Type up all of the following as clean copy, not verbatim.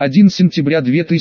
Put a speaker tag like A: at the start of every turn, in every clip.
A: 1 сентября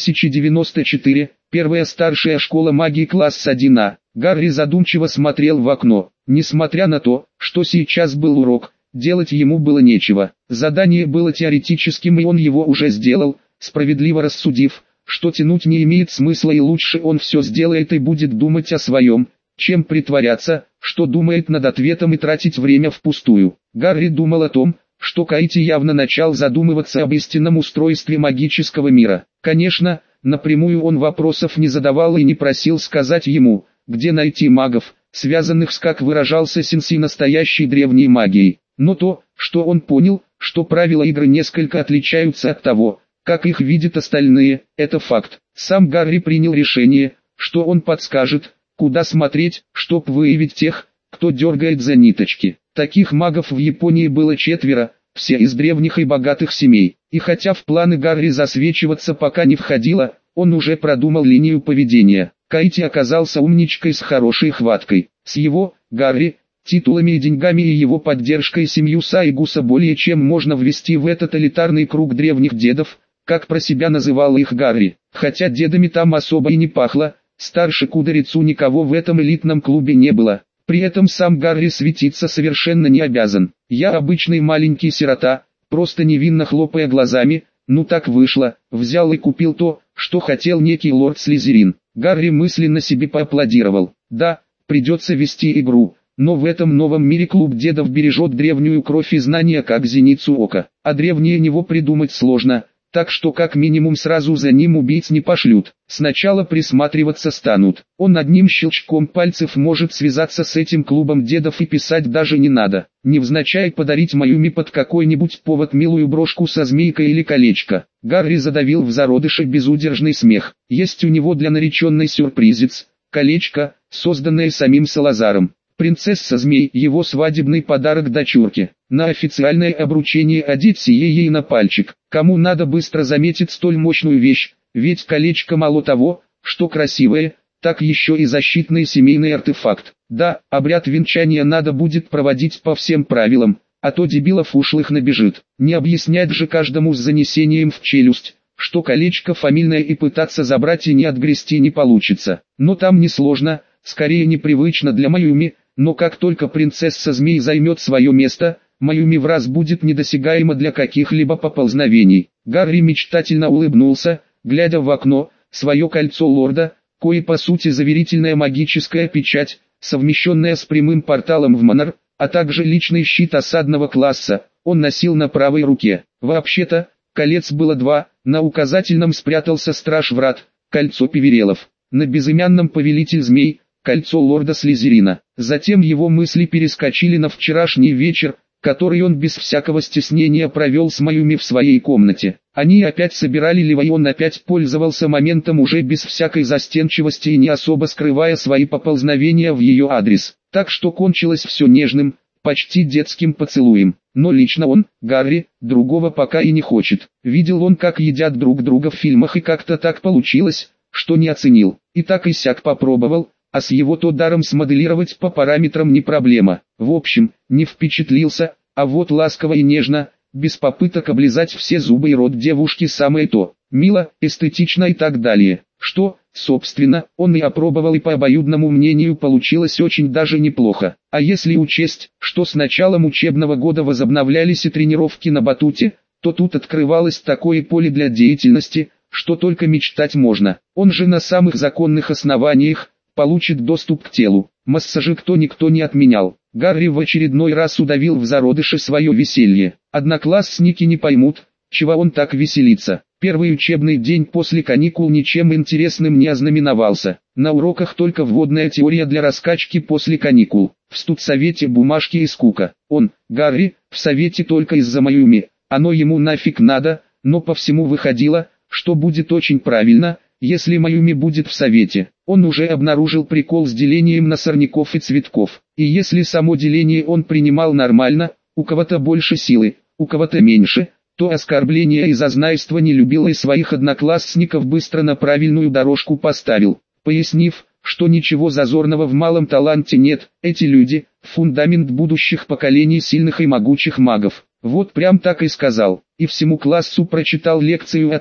A: 2094, первая старшая школа магии класс 1А. Гарри задумчиво смотрел в окно. Несмотря на то, что сейчас был урок, делать ему было нечего. Задание было теоретическим, и он его уже сделал, справедливо рассудив, что тянуть не имеет смысла, и лучше он все сделает и будет думать о своем, чем притворяться, что думает над ответом и тратить время впустую. Гарри думал о том, что Кайти явно начал задумываться об истинном устройстве магического мира. Конечно, напрямую он вопросов не задавал и не просил сказать ему, где найти магов, связанных с, как выражался Сенси, настоящей древней магией. Но то, что он понял, что правила игры несколько отличаются от того, как их видят остальные, это факт. Сам Гарри принял решение, что он подскажет, куда смотреть, чтоб выявить тех, кто дергает за ниточки. Таких магов в Японии было 4, все из древних и богатых семей. И хотя в планы Гарри засвечиваться пока не входило, он уже продумал линию поведения. Кайти оказался умничкой с хорошей хваткой. С его, Гарри, титулами и деньгами и его поддержкой семью Сайгуса более чем можно ввести в этот элитарный круг древних дедов, как про себя называл их Гарри. Хотя дедами там особо и не пахло, старше Кудерицу никого в этом элитном клубе не было. При этом сам Гарри светиться совершенно не обязан. Я обычный маленький сирота, просто невинно хлопая глазами, ну так вышло, взял и купил то, что хотел некий лорд Слизерин. Гарри мысленно себе поаплодировал. Да, придется вести игру, но в этом новом мире клуб дедов бережет древнюю кровь и знания как зеницу ока. А древнее него придумать сложно, так что как минимум сразу за ним убийц не пошлют. Сначала присматриваться станут. Он одним щелчком пальцев может связаться с этим клубом дедов, и писать даже не надо. Невзначай подарить Mayumi под какой-нибудь повод милую брошку со змейкой или колечко. Гарри задавил в зародыше безудержный смех. Есть у него для нареченной сюрпризец, колечко, созданное самим Салазаром. Принцесса-змей – его свадебный подарок дочурке. На официальное обручение одеть сие ей на пальчик. Кому надо быстро заметить столь мощную вещь, ведь колечко мало того, что красивое, так еще и защитный семейный артефакт. Да, обряд венчания надо будет проводить по всем правилам, а то дебилов ушлых набежит. Не объяснять же каждому с занесением в челюсть, что колечко фамильное и пытаться забрать и не отгрести не получится. Но там несложно, скорее непривычно для Mayumi. Но как только принцесса-змей займет свое место, Mayumi в раз будет недосягаема для каких-либо поползновений. Гарри мечтательно улыбнулся, глядя в окно. Свое кольцо лорда, кое по сути заверительная магическая печать, совмещенная с прямым порталом в Манор, а также личный щит осадного класса, он носил на правой руке. Вообще-то, колец было 2, на указательном спрятался страж врат, кольцо Певерелов, на безымянном повелитель змей, кольцо лорда Слизерина. Затем его мысли перескочили на вчерашний вечер, который он без всякого стеснения провел с Mayumi в своей комнате. Они опять собирали лева, и он опять пользовался моментом уже без всякой застенчивости и не особо скрывая свои поползновения в ее адрес. Так что кончилось все нежным, почти детским поцелуем. Но лично он, Гарри, другого пока и не хочет. Видел он, как едят друг друга в фильмах, и как-то так получилось, что не оценил. И так и сяк попробовал. А с его-то даром смоделировать по параметрам не проблема. В общем, не впечатлился, а вот ласково и нежно, без попыток облизать все зубы и рот девушки самое то. Мило, эстетично и так далее. Что, собственно, он и опробовал, и по обоюдному мнению получилось очень даже неплохо. А если учесть, что с началом учебного года возобновлялись и тренировки на батуте, то тут открывалось такое поле для деятельности, что только мечтать можно. Он же на самых законных основаниях получит доступ к телу. Массажи никто не отменял. Гарри в очередной раз удавил в зародыше свое веселье. Одноклассники не поймут, чего он так веселится. Первый учебный день после каникул ничем интересным не ознаменовался. На уроках только вводная теория для раскачки после каникул. В студсовете бумажки и скука. Он, Гарри, в совете только из-за Mayumi. Оно ему нафиг надо, но по всему выходило, что будет очень правильно, если Mayumi будет в совете. Он уже обнаружил прикол с делением на сорняков и цветков. И если само деление он принимал нормально, у кого-то больше силы, у кого-то меньше, то оскорбление и зазнайство не любил и своих одноклассников быстро на правильную дорожку поставил, пояснив, что ничего зазорного в малом таланте нет, эти люди – фундамент будущих поколений сильных и могучих магов. Вот прям так и сказал, и всему классу прочитал лекцию о том,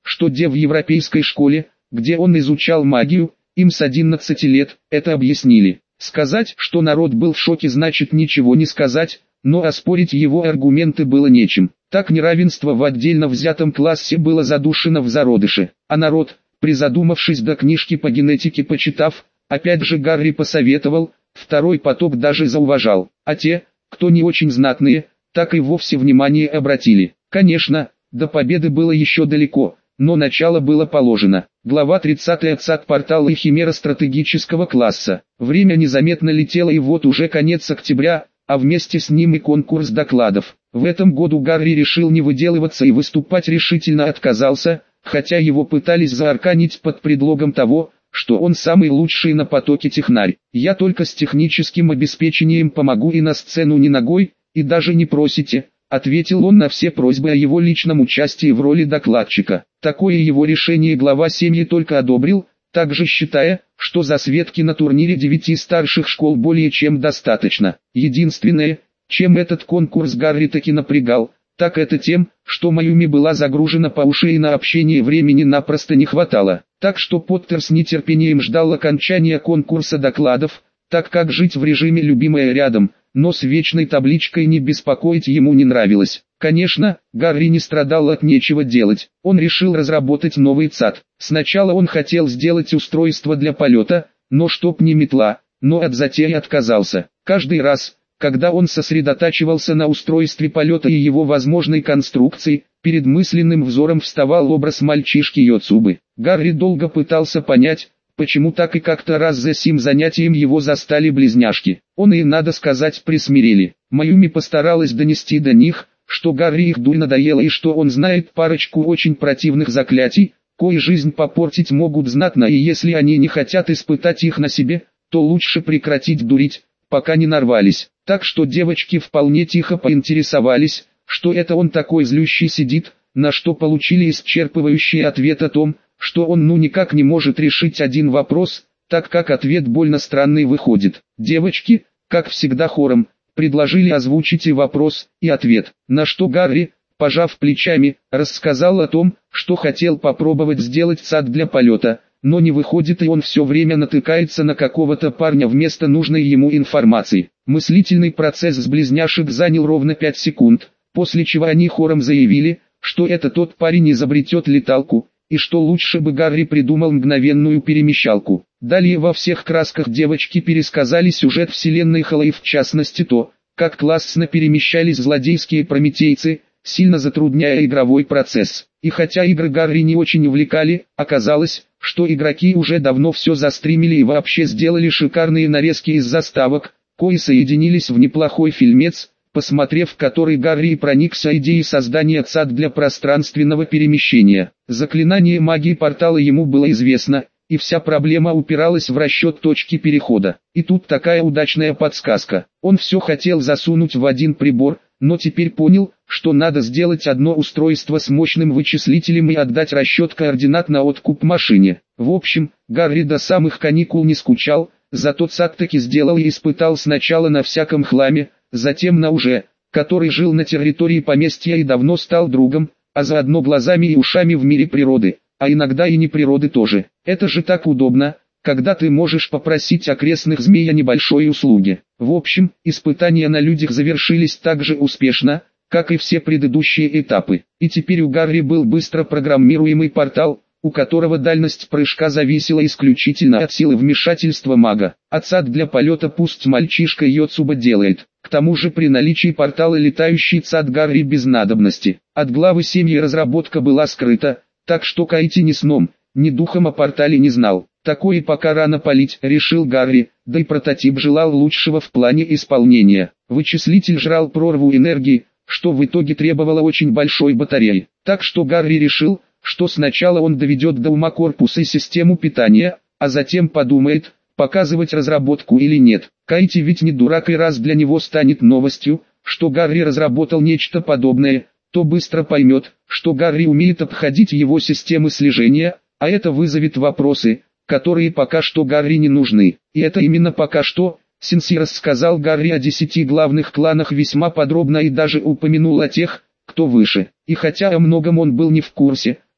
A: что в европейской школе, где он изучал магию, им с 11 лет это объяснили. Сказать, что народ был в шоке, значит ничего не сказать, но оспорить его аргументы было нечем. Так неравенство в отдельно взятом классе было задушено в зародыше, а народ, призадумавшись до книжки по генетике почитав, опять же Гарри посоветовал, второй поток даже зауважал, а те, кто не очень знатные, так и вовсе внимание обратили. Конечно, до победы было еще далеко, но начало было положено. Глава 30 ЦАД портала и химера стратегического класса. Время незаметно летело, и вот уже конец октября, а вместе с ним и конкурс докладов. В этом году Гарри решил не выделываться и выступать решительно отказался, хотя его пытались заарканить под предлогом того, что он самый лучший на потоке технарь. «Я только с техническим обеспечением помогу и на сцену ни ногой, и даже не просите», — ответил он на все просьбы о его личном участии в роли докладчика. Такое его решение глава семьи только одобрил, также считая, что засветки на турнире 9 старших школ более чем достаточно. Единственное, чем этот конкурс Гарри таки напрягал, так это тем, что Майюми была загружена по уши и на общение времени напросто не хватало. Так что Поттер с нетерпением ждал окончания конкурса докладов, так как жить в режиме «любимая рядом», но с вечной табличкой «не беспокоить» ему не нравилось. Конечно, Гарри не страдал от нечего делать, он решил разработать новый ЦАД. Сначала он хотел сделать устройство для полета, но чтоб не метла, но от затеи отказался. Каждый раз, когда он сосредотачивался на устройстве полета и его возможной конструкции, перед мысленным взором вставал образ мальчишки Йоцубы. Гарри долго пытался понять, почему так, и как-то раз за сим занятием его застали близняшки. Он и, надо сказать, присмирели. Майюми постаралась донести до них, что Гарри их дурь надоело и что он знает парочку очень противных заклятий, кои жизнь попортить могут знатно, и если они не хотят испытать их на себе, то лучше прекратить дурить, пока не нарвались. Так что девочки вполне тихо поинтересовались, что это он такой злющий сидит, на что получили исчерпывающий ответ о том, что он никак не может решить один вопрос, так как ответ больно странный выходит. Девочки, как всегда хором, предложили озвучить и вопрос, и ответ, на что Гарри, пожав плечами, рассказал о том, что хотел попробовать сделать ЦАД для полета, но не выходит, и он все время натыкается на какого-то парня вместо нужной ему информации. Мыслительный процесс с близняшек занял ровно 5 секунд, после чего они хором заявили, что это тот парень изобретет леталку, и что лучше бы Гарри придумал мгновенную перемещалку. Далее во всех красках девочки пересказали сюжет вселенной Хэлла и в частности то, как классно перемещались злодейские прометейцы, сильно затрудняя игровой процесс. И хотя игры Гарри не очень увлекали, оказалось, что игроки уже давно все застримили и вообще сделали шикарные нарезки из заставок, кои соединились в неплохой фильмец, посмотрев который Гарри и проникся идеей создания ЦАД для пространственного перемещения. Заклинание магии портала ему было известно, и вся проблема упиралась в расчет точки перехода. И тут такая удачная подсказка. Он все хотел засунуть в один прибор, но теперь понял, что надо сделать одно устройство с мощным вычислителем и отдать расчет координат на откуп машине. В общем, Гарри до самых каникул не скучал, зато ЦАД таки сделал и испытал сначала на всяком хламе, затем на уже, который жил на территории поместья и давно стал другом, а заодно глазами и ушами в мире природы, а иногда и не природы тоже. Это же так удобно, когда ты можешь попросить окрестных змей о небольшой услуге. В общем, испытания на людях завершились так же успешно, как и все предыдущие этапы. И теперь у Гарри был быстро программируемый портал, у которого дальность прыжка зависела исключительно от силы вмешательства мага. А ЦАД для полета пусть мальчишка Йоцуба делает. К тому же при наличии портала летающий ЦАД Гарри без надобности. От главы семьи разработка была скрыта, так что Кайти ни сном, ни духом о портале не знал. Такое пока рано палить, решил Гарри, да и прототип желал лучшего в плане исполнения. Вычислитель жрал прорву энергии, что в итоге требовало очень большой батареи. Так что Гарри решил, что сначала он доведет до ума корпус и систему питания, а затем подумает, показывать разработку или нет. Кайти ведь не дурак, и раз для него станет новостью, что Гарри разработал нечто подобное, то быстро поймет, что Гарри умеет обходить его системы слежения, а это вызовет вопросы, которые пока что Гарри не нужны. И это именно пока что. Синси рассказал Гарри о 10 главных кланах весьма подробно и даже упомянул о тех, кто выше. И хотя о многом он был не в курсе,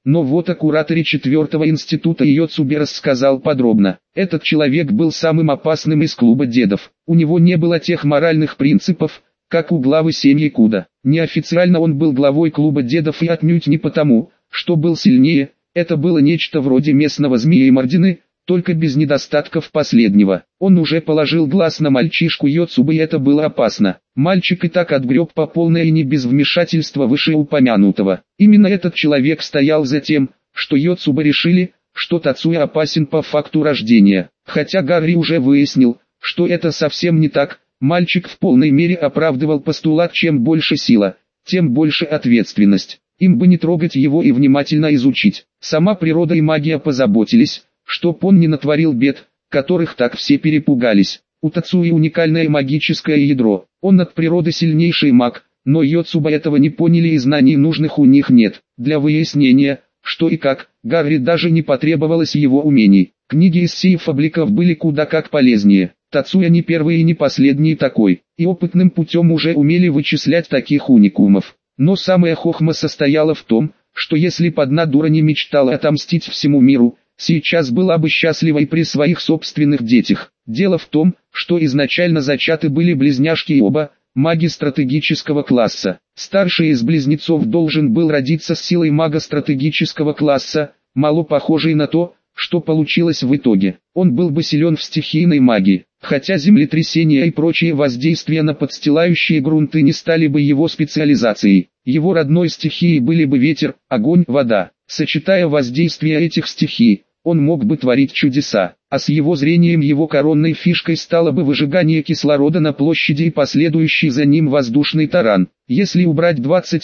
A: Но вот о кураторе 4-го института Йоцубе рассказал подробно. Этот человек был самым опасным из клуба дедов. У него не было тех моральных принципов, как у главы семьи Куда. Неофициально он был главой клуба дедов и отнюдь не потому, что был сильнее, это было нечто вроде местного змея и мордины, только без недостатков последнего. Он уже положил глаз на мальчишку Йоцубе, и это было опасно. Мальчик и так отгреб по полной и не без вмешательства вышеупомянутого. Именно этот человек стоял за тем, что Йоцубе решили, что Тацуя опасен по факту рождения. Хотя Гарри уже выяснил, что это совсем не так, мальчик в полной мере оправдывал постулат: чем больше сила, тем больше ответственность. Им бы не трогать его и внимательно изучить. Сама природа и магия позаботились, чтоб он не натворил бед, которых так все перепугались. У Тацуи уникальное магическое ядро. Он от природы сильнейший маг, но Йоцубе этого не поняли и знаний нужных у них нет. Для выяснения, что и как, Гарри даже не потребовалось его умений. Книги из сейфа бликов были куда как полезнее. Тацуя не первый и не последний такой, и опытным путем уже умели вычислять таких уникумов. Но самая хохма состояла в том, что если б одна дура не мечтала отомстить всему миру, сейчас была бы счастлива и при своих собственных детях. Дело в том, что изначально зачаты были близняшки и оба маги стратегического класса. Старший из близнецов должен был родиться с силой мага стратегического класса, мало похожей на то, что получилось в итоге. Он был бы силен в стихийной магии, хотя землетрясения и прочие воздействия на подстилающие грунты не стали бы его специализацией. Его родной стихией были бы ветер, огонь, вода. Сочетая воздействия этих стихий, он мог бы творить чудеса, а с его зрением его коронной фишкой стало бы выжигание кислорода на площади и последующий за ним воздушный таран. Если убрать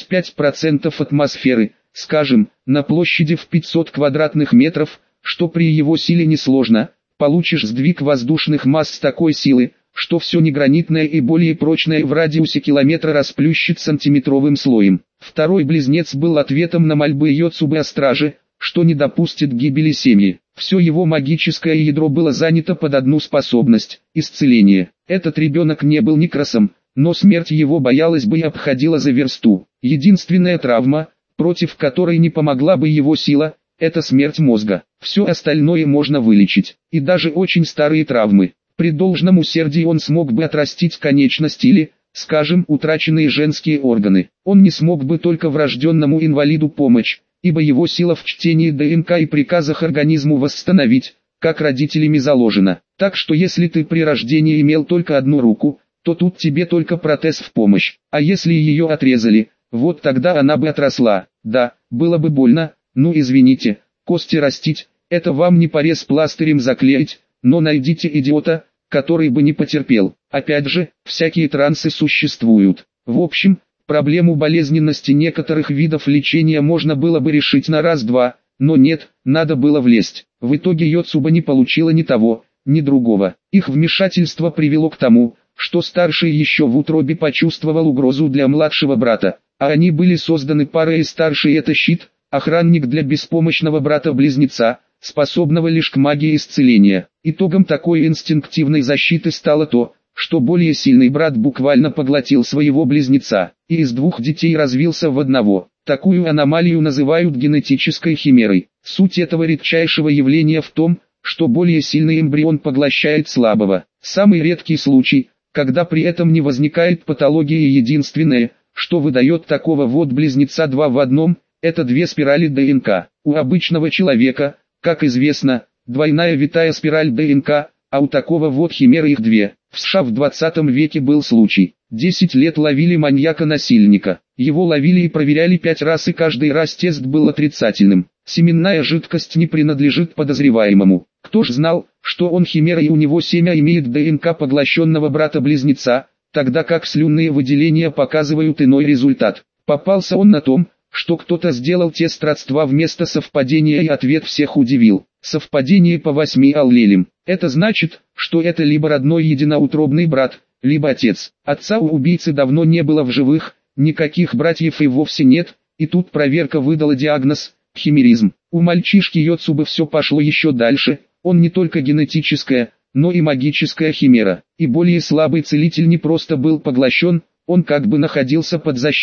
A: 25% атмосферы, скажем, на площади в 500 квадратных метров, что при его силе несложно, получишь сдвиг воздушных масс с такой силы, что все негранитное и более прочное в радиусе километра расплющит сантиметровым слоем. Второй близнец был ответом на мольбы Йоцубе о страже, что не допустит гибели семьи. Все его магическое ядро было занято под одну способность – исцеление. Этот ребенок не был некрасом, но смерть его боялась бы и обходила за версту. Единственная травма, против которой не помогла бы его сила – это смерть мозга. Все остальное можно вылечить, и даже очень старые травмы. При должном усердии он смог бы отрастить конечность или, скажем, утраченные женские органы. Он не смог бы только врожденному инвалиду помочь, ибо его сила в чтении ДНК и приказах организму восстановить, как родителями заложено. Так что если ты при рождении имел только одну руку, то тут тебе только протез в помощь. А если ее отрезали, вот тогда она бы отросла. Да, было бы больно, ну извините, кости растить, это вам не порез пластырем заклеить, но найдите идиота, который бы не потерпел. Опять же, всякие трансы существуют. В общем, проблему болезненности некоторых видов лечения можно было бы решить на раз-два, но нет, надо было влезть. В итоге Йоцубе не получила ни того, ни другого. Их вмешательство привело к тому, что старший еще в утробе почувствовал угрозу для младшего брата, а они были созданы парой, и старший это щит, охранник для беспомощного брата-близнеца, способного лишь к магии исцеления. Итогом такой инстинктивной защиты стало то, что более сильный брат буквально поглотил своего близнеца, и из двух детей развился в одного. Такую аномалию называют генетической химерой. Суть этого редчайшего явления в том, что более сильный эмбрион поглощает слабого. Самый редкий случай, когда при этом не возникает патологии, и единственное, что выдает такого вот близнеца два в одном, это две спирали ДНК. У обычного человека, как известно, двойная витая спираль ДНК, а у такого вот химеры их две. В США в 20 веке был случай. 10 лет ловили маньяка-насильника. Его ловили и проверяли 5 раз, и каждый раз тест был отрицательным. Семенная жидкость не принадлежит подозреваемому. Кто ж знал, что он химера и у него семя имеет ДНК поглощенного брата-близнеца, тогда как слюнные выделения показывают иной результат. Попался он на том, что кто-то сделал тест родства вместо совпадения, и ответ всех удивил. Совпадение по 8 аллелям. Это значит, что это либо родной единоутробный брат, либо отец. Отца у убийцы давно не было в живых, никаких братьев и вовсе нет, и тут проверка выдала диагноз – химеризм. У мальчишки Йоцубе все пошло еще дальше, он не только генетическая, но и магическая химера. И более слабый целитель не просто был поглощен, он как бы находился под защитой.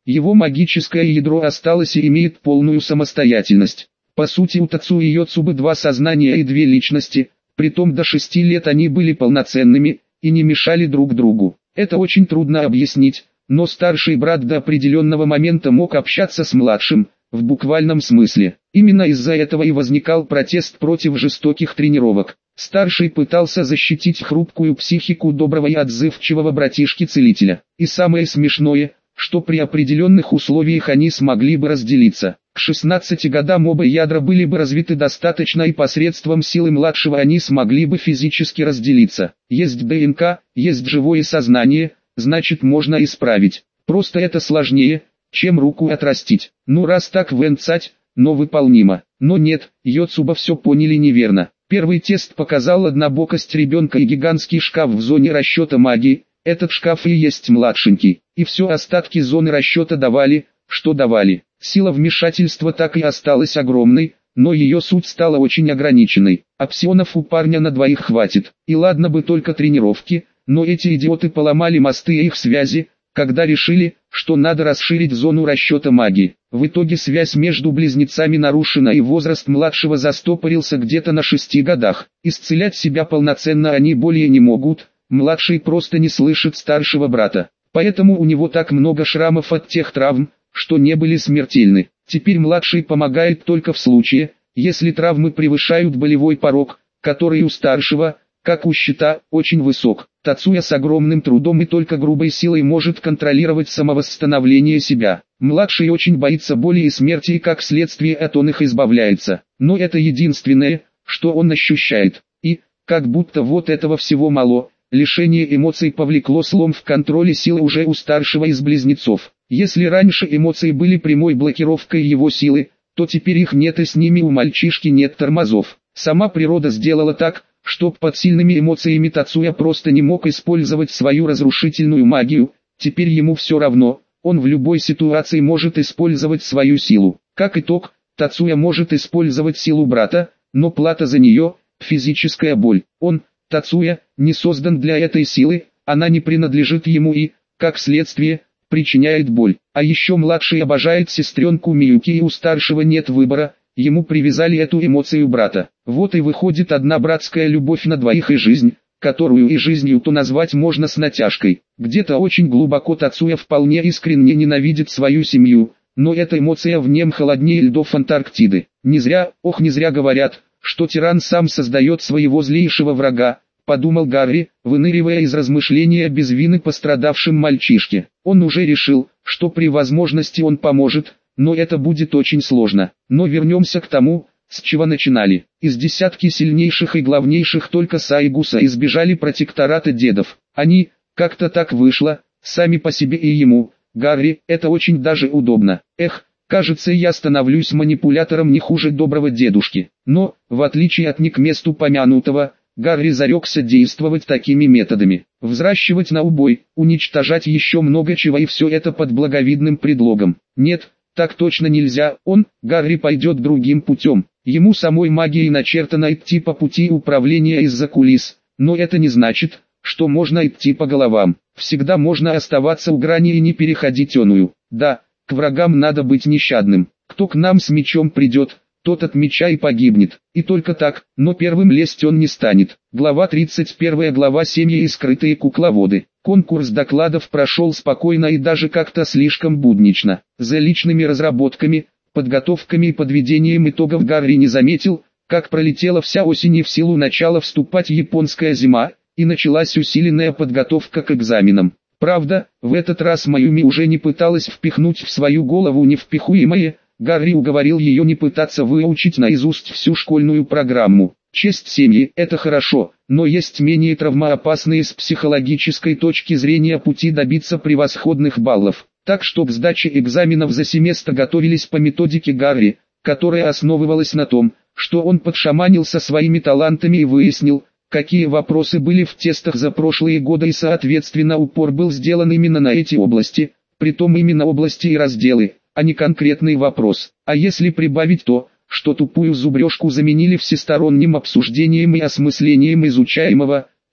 A: Его магическое ядро осталось и имеет полную самостоятельность. По сути у Тацуи и Йоцубы два сознания и две личности, притом до 6 лет они были полноценными и не мешали друг другу. Это очень трудно объяснить, но старший брат до определенного момента мог общаться с младшим, в буквальном смысле. Именно из-за этого и возникал протест против жестоких тренировок. Старший пытался защитить хрупкую психику доброго и отзывчивого братишки-целителя. И самое смешное, что при определенных условиях они смогли бы разделиться. К 16 годам оба ядра были бы развиты достаточно и посредством силы младшего они смогли бы физически разделиться. Есть ДНК, есть живое сознание, значит можно исправить. Просто это сложнее, чем руку отрастить. Ну раз так венцать, но выполнимо. Но нет, Йоцуба все поняли неверно. Первый тест показал однобокость ребенка и гигантский шкаф в зоне расчета магии. Этот шкаф и есть младшенький. И все остатки зоны расчета давали, что давали. Сила вмешательства так и осталась огромной, но ее суть стала очень ограниченной. Опсионов у парня на двоих хватит. И ладно бы только тренировки, но эти идиоты поломали мосты и их связи, когда решили, что надо расширить зону расчета магии. В итоге связь между близнецами нарушена и возраст младшего застопорился где-то на 6 годах. Исцелять себя полноценно они более не могут, младший просто не слышит старшего брата. Поэтому у него так много шрамов от тех травм, что не были смертельны. Теперь младший помогает только в случае, если травмы превышают болевой порог, который у старшего, как у щита, очень высок. Тацуя с огромным трудом и только грубой силой может контролировать самовосстановление себя. Младший очень боится боли и смерти и как следствие от он их избавляется. Но это единственное, что он ощущает. И, как будто вот этого всего мало, лишение эмоций повлекло слом в контроле силы уже у старшего из близнецов. Если раньше эмоции были прямой блокировкой его силы, то теперь их нет и с ними у мальчишки нет тормозов. Сама природа сделала так, чтоб под сильными эмоциями Тацуя просто не мог использовать свою разрушительную магию, теперь ему все равно, он в любой ситуации может использовать свою силу. Как итог, Тацуя может использовать силу брата, но плата за нее – физическая боль. Он, Тацуя, не создан для этой силы, она не принадлежит ему и, как следствие, причиняет боль. А еще младший обожает сестренку Миюки и у старшего нет выбора. Ему привязали эту эмоцию брата. Вот и выходит одна братская любовь на двоих и жизнь, которую и жизнью-то назвать можно с натяжкой. Где-то очень глубоко Тацуя вполне искренне ненавидит свою семью, но эта эмоция в нем холоднее льдов Антарктиды. Не зря, ох не зря говорят, что тиран сам создает своего злейшего врага, подумал Гарри, выныривая из размышления без вины пострадавшим мальчишке. Он уже решил, что при возможности он поможет, но это будет очень сложно. Но вернемся к тому, с чего начинали. Из десятки сильнейших и главнейших только Сайгуса избежали протектората дедов. Они, как-то так вышло, сами по себе и ему, Гарри, это очень даже удобно. Эх, кажется я становлюсь манипулятором не хуже доброго дедушки. Но, в отличие от не к месту помянутого, Гарри зарекся действовать такими методами. Взращивать на убой, уничтожать еще много чего и все это под благовидным предлогом. Нет, так точно нельзя, Гарри пойдет другим путем. Ему самой магией начертано идти по пути управления из-за кулис, но это не значит, что можно идти по головам. Всегда можно оставаться у грани и не переходить оную. Да, к врагам надо быть нещадным. Кто к нам с мечом придет, тот от меча и погибнет. И только так, но первым лезть он не станет. Глава 31, глава семьи и скрытые кукловоды. Конкурс докладов прошел спокойно и даже как-то слишком буднично. За личными разработками, подготовками и подведением итогов Гарри не заметил, как пролетела вся осень и в силу начала вступать японская зима, и началась усиленная подготовка к экзаменам. Правда, в этот раз Майюми уже не пыталась впихнуть в свою голову невпихуемое. Гарри уговорил ее не пытаться выучить наизусть всю школьную программу. Честь семьи – это хорошо, но есть менее травмоопасные с психологической точки зрения пути добиться превосходных баллов. Так что к сдаче экзаменов за семестр готовились по методике Гарри, которая основывалась на том, что он подшаманил со своими талантами и выяснил, какие вопросы были в тестах за прошлые годы и соответственно упор был сделан именно на эти области, притом именно области и разделы, а не конкретный вопрос. А если прибавить то, что тупую зубрежку заменили всесторонним обсуждением и осмыслением изучаемого,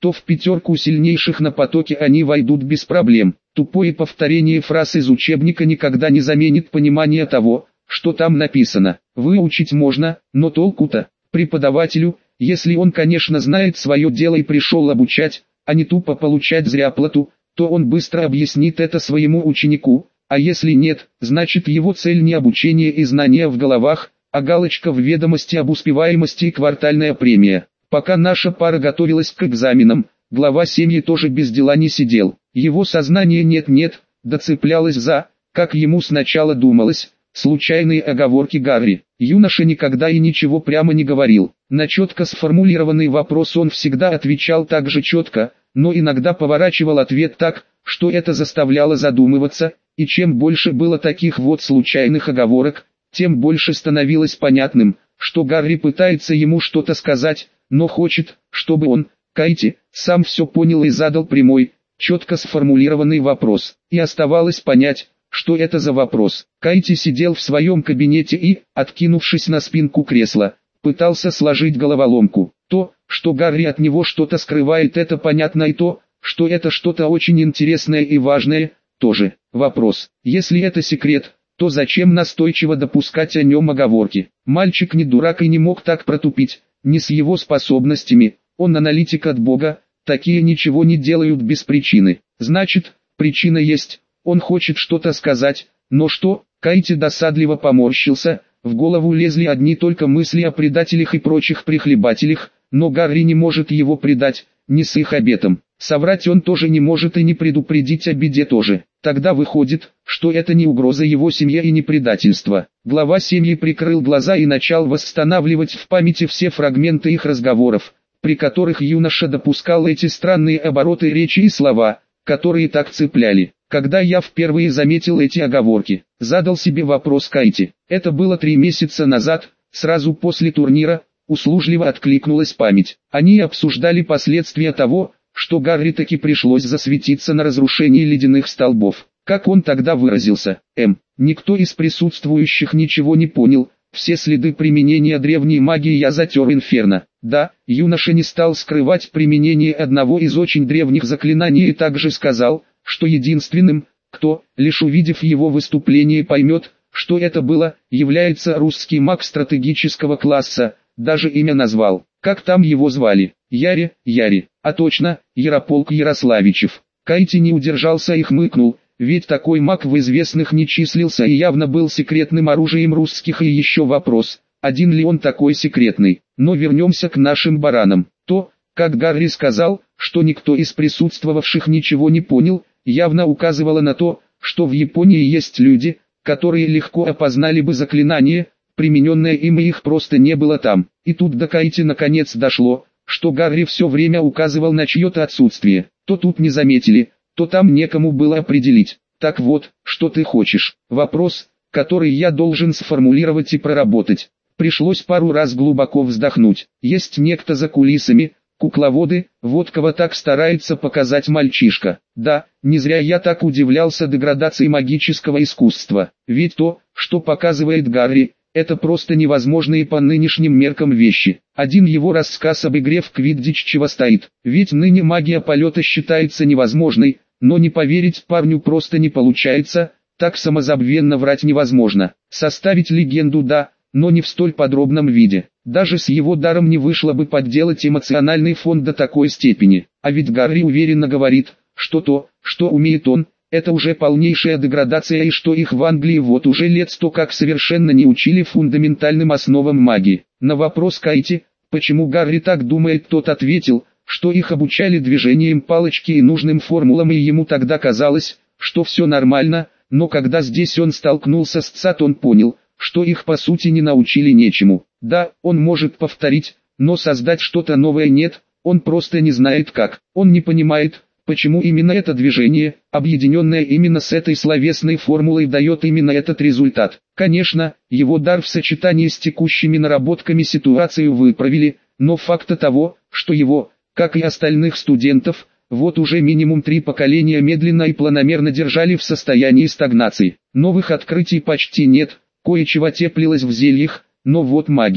A: то в пятерку сильнейших на потоке они войдут без проблем. Тупое повторение фраз из учебника никогда не заменит понимание того, что там написано. Выучить можно, но толку-то? Преподавателю, если он, конечно, знает свое дело и пришел обучать, а не тупо получать зря плату, то он быстро объяснит это своему ученику, а если нет, значит его цель не обучение и знания в головах, а галочка в ведомости об успеваемости и квартальная премия. Пока наша пара готовилась к экзаменам, глава семьи тоже без дела не сидел. Его сознание нет-нет, доцеплялось за, как ему сначала думалось, случайные оговорки Гарри. Юноша никогда и ничего прямо не говорил. На четко сформулированный вопрос он всегда отвечал так же четко, но иногда поворачивал ответ так, что это заставляло задумываться, и чем больше было таких вот случайных оговорок, тем больше становилось понятным, что Гарри пытается ему что-то сказать, но хочет, чтобы он, Кайти, сам все понял и задал прямой, четко сформулированный вопрос. И оставалось понять, что это за вопрос. Кайти сидел в своем кабинете и, откинувшись на спинку кресла, пытался сложить головоломку. То, что Гарри от него что-то скрывает, это понятно, и то, что это что-то очень интересное и важное, тоже. Вопрос: если это секрет, то зачем настойчиво допускать о нем оговорки? Мальчик не дурак и не мог так протупить, не с его способностями, он аналитик от Бога, такие ничего не делают без причины. Значит, причина есть, он хочет что-то сказать, но что? Кайти досадливо поморщился, в голову лезли одни только мысли о предателях и прочих прихлебателях, но Гарри не может его предать, не с их обетом. Соврать он тоже не может и не предупредить о беде тоже. Тогда выходит, что это не угроза его семье и не предательство. Глава семьи прикрыл глаза и начал восстанавливать в памяти все фрагменты их разговоров, при которых юноша допускал эти странные обороты речи и слова, которые так цепляли. Когда я впервые заметил эти оговорки, задал себе вопрос Кайти. Это было 3 месяца назад, сразу после турнира, услужливо откликнулась память. Они обсуждали последствия того, что Гарри таки пришлось засветиться на разрушении ледяных столбов. Как он тогда выразился? Никто из присутствующих ничего не понял, все следы применения древней магии я затер инферно. Да, юноша не стал скрывать применение одного из очень древних заклинаний и также сказал, что единственным, кто, лишь увидев его выступление, поймет, что это было, является русский маг стратегического класса, даже имя назвал. Как там его звали? Яри, а точно, Ярополк Ярославичев. Кайти не удержался и хмыкнул, ведь такой маг в известных не числился и явно был секретным оружием русских. И еще вопрос, один ли он такой секретный. Но вернемся к нашим баранам. То, как Гарри сказал, что никто из присутствовавших ничего не понял, явно указывало на то, что в Японии есть люди, которые легко опознали бы заклинание, примененное им, и их просто не было там. И тут до Кайти наконец дошло, что Гарри все время указывал на чье-то отсутствие. То тут не заметили, то там некому было определить. Так вот, что ты хочешь? Вопрос, который я должен сформулировать и проработать. Пришлось пару раз глубоко вздохнуть. Есть некто за кулисами, кукловоды, вот кого так старается показать мальчишка. Да, не зря я так удивлялся деградации магического искусства. Ведь то, что показывает Гарри, это просто невозможные по нынешним меркам вещи. Один его рассказ об игре в квиддич чего стоит. Ведь ныне магия полета считается невозможной, но не поверить парню просто не получается, так самозабвенно врать невозможно. Составить легенду да, но не в столь подробном виде. Даже с его даром не вышло бы подделать эмоциональный фон до такой степени. А ведь Гарри уверенно говорит, что то, что умеет он, это уже полнейшая деградация, и что их в Англии вот уже лет 100 как совершенно не учили фундаментальным основам магии. На вопрос Кайти, почему Гарри так думает, тот ответил, что их обучали движением палочки и нужным формулам, и ему тогда казалось, что все нормально, но когда здесь он столкнулся с ЦАТ, он понял, что их по сути не научили ничему. Да, он может повторить, но создать что-то новое нет, он просто не знает как. Он не понимает, почему именно это движение, объединенное именно с этой словесной формулой, дает именно этот результат. Конечно, его дар в сочетании с текущими наработками ситуацию выправили, но факта того, что его, как и остальных студентов, вот уже минимум 3 поколения медленно и планомерно держали в состоянии стагнации. Новых открытий почти нет, кое-чего теплилось в зельях, но вот магия.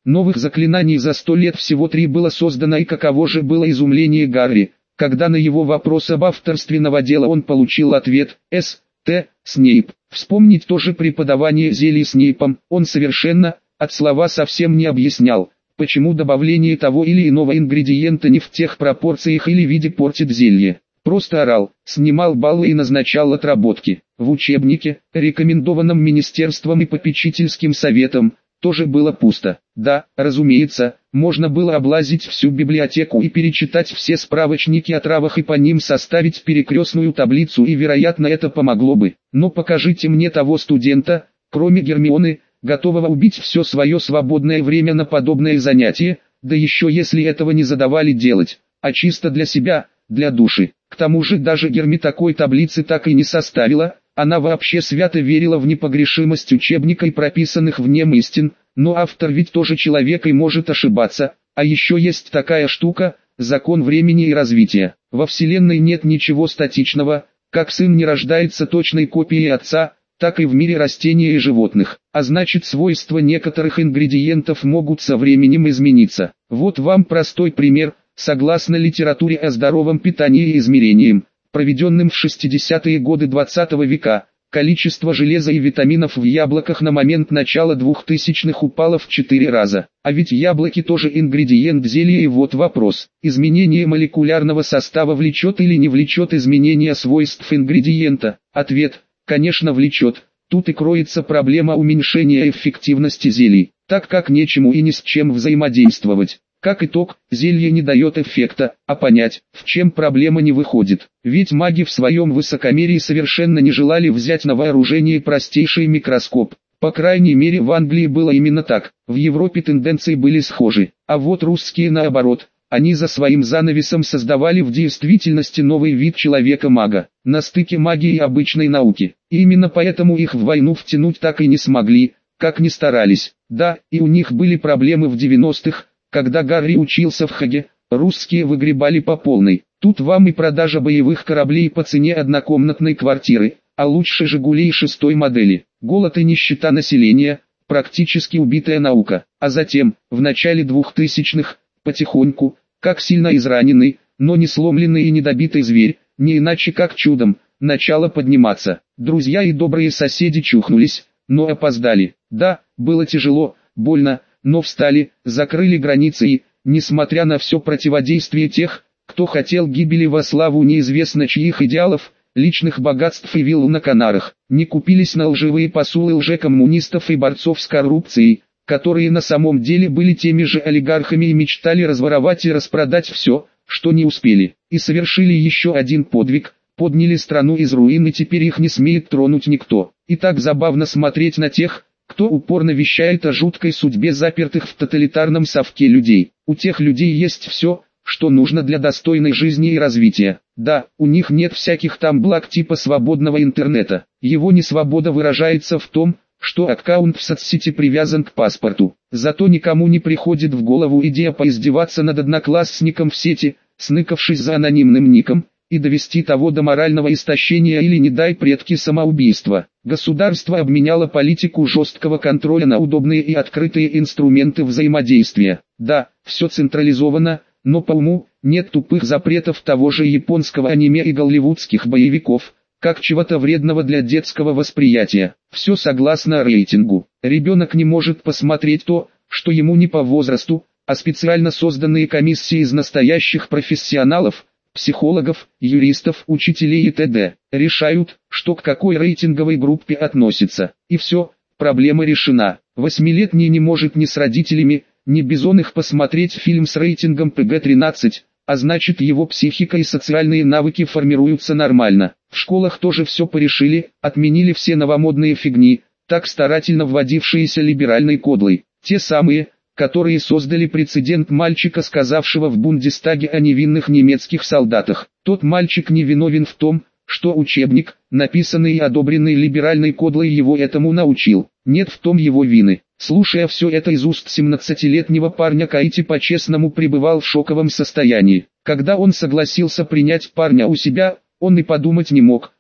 A: Новых заклинаний за 100 лет всего 3 было создано, и каково же было изумление Гарри, когда на его вопрос об авторстве новодела он получил ответ «С.Т. Снейп». Вспомнить тоже преподавание зелий Снейпом, он совершенно, от слова совсем не объяснял, почему добавление того или иного ингредиента не в тех пропорциях или виде портит зелье. Просто орал, снимал баллы и назначал отработки. В учебнике, рекомендованном министерством и попечительским советом, тоже было пусто. Да, разумеется, можно было облазить всю библиотеку и перечитать все справочники о травах и по ним составить перекрестную таблицу, и вероятно это помогло бы. Но покажите мне того студента, кроме Гермионы, готового убить все свое свободное время на подобное занятие, да еще если этого не задавали делать, а чисто для себя, для души. К тому же даже Герми такой таблицы так и не составила, она вообще свято верила в непогрешимость учебника и прописанных в нем истин, но автор ведь тоже человек и может ошибаться, а еще есть такая штука – закон времени и развития. Во Вселенной нет ничего статичного, как сын не рождается точной копией отца, так и в мире растений и животных, а значит свойства некоторых ингредиентов могут со временем измениться. Вот вам простой пример, согласно литературе о здоровом питании и измерениям, проведенным в 60-е годы 20 века, количество железа и витаминов в яблоках на момент начала 2000-х упало в 4 раза. А ведь яблоки тоже ингредиент зелья, и вот вопрос, изменение молекулярного состава влечет или не влечет изменение свойств ингредиента? Ответ: конечно влечет. Тут и кроется проблема уменьшения эффективности зелий, так как нечему и ни с чем взаимодействовать. Как итог, зелье не дает эффекта, а понять, в чем проблема, не выходит. Ведь маги в своем высокомерии совершенно не желали взять на вооружение простейший микроскоп. По крайней мере в Англии было именно так, в Европе тенденции были схожи, а вот русские наоборот. Они за своим занавесом создавали в действительности новый вид человека-мага, на стыке магии и обычной науки. И именно поэтому их в войну втянуть так и не смогли, как ни старались. Да, и у них были проблемы в 90-х, когда Гарри учился в Хаге, русские выгребали по полной. Тут вам и продажа боевых кораблей по цене однокомнатной квартиры, а лучше «Жигулей» 6-й модели. Голод и нищета населения, практически убитая наука. А затем, в начале 2000-х, потихоньку, как сильно израненный, но не сломленный и недобитый зверь, не иначе как чудом, начало подниматься. Друзья и добрые соседи чухнулись, но опоздали. Да, было тяжело, больно, но встали, закрыли границы и, несмотря на все противодействие тех, кто хотел гибели во славу неизвестно чьих идеалов, личных богатств и вилл на Канарах, не купились на лживые посулы лжекоммунистов и борцов с коррупцией, которые на самом деле были теми же олигархами и мечтали разворовать и распродать все, что не успели, и совершили еще один подвиг, подняли страну из руин, и теперь их не смеет тронуть никто. И так забавно смотреть на тех, кто упорно вещает о жуткой судьбе запертых в тоталитарном совке людей. У тех людей есть все, что нужно для достойной жизни и развития. Да, у них нет всяких там благ типа свободного интернета. Его несвобода выражается в том, что аккаунт в соцсети привязан к паспорту. Зато никому не приходит в голову идея поиздеваться над одноклассником в сети, сныкавшись за анонимным ником, и довести того до морального истощения или, не дай предки, самоубийства. Государство обменяло политику жесткого контроля на удобные и открытые инструменты взаимодействия. Да, все централизовано, но по уму, нет тупых запретов того же японского аниме и голливудских боевиков, как чего-то вредного для детского восприятия. Все согласно рейтингу. Ребенок не может посмотреть то, что ему не по возрасту, а специально созданные комиссии из настоящих профессионалов, психологов, юристов, учителей и т.д. решают, что к какой рейтинговой группе относится. И все, проблема решена. 8-летний не может ни с родителями, ни без их посмотреть фильм с рейтингом ПГ-13, а значит его психика и социальные навыки формируются нормально. В школах тоже все порешили, отменили все новомодные фигни, так старательно вводившиеся либеральной кодлой. Те самые, которые создали прецедент мальчика, сказавшего в Бундестаге о невинных немецких солдатах. Тот мальчик не виновен в том, что учебник, написанный и одобренный либеральной кодлой, его этому научил. Нет в том его вины. Слушая все это из уст 17-летнего парня, Каити по-честному пребывал в шоковом состоянии. Когда он согласился принять парня у себя, он и подумать не мог,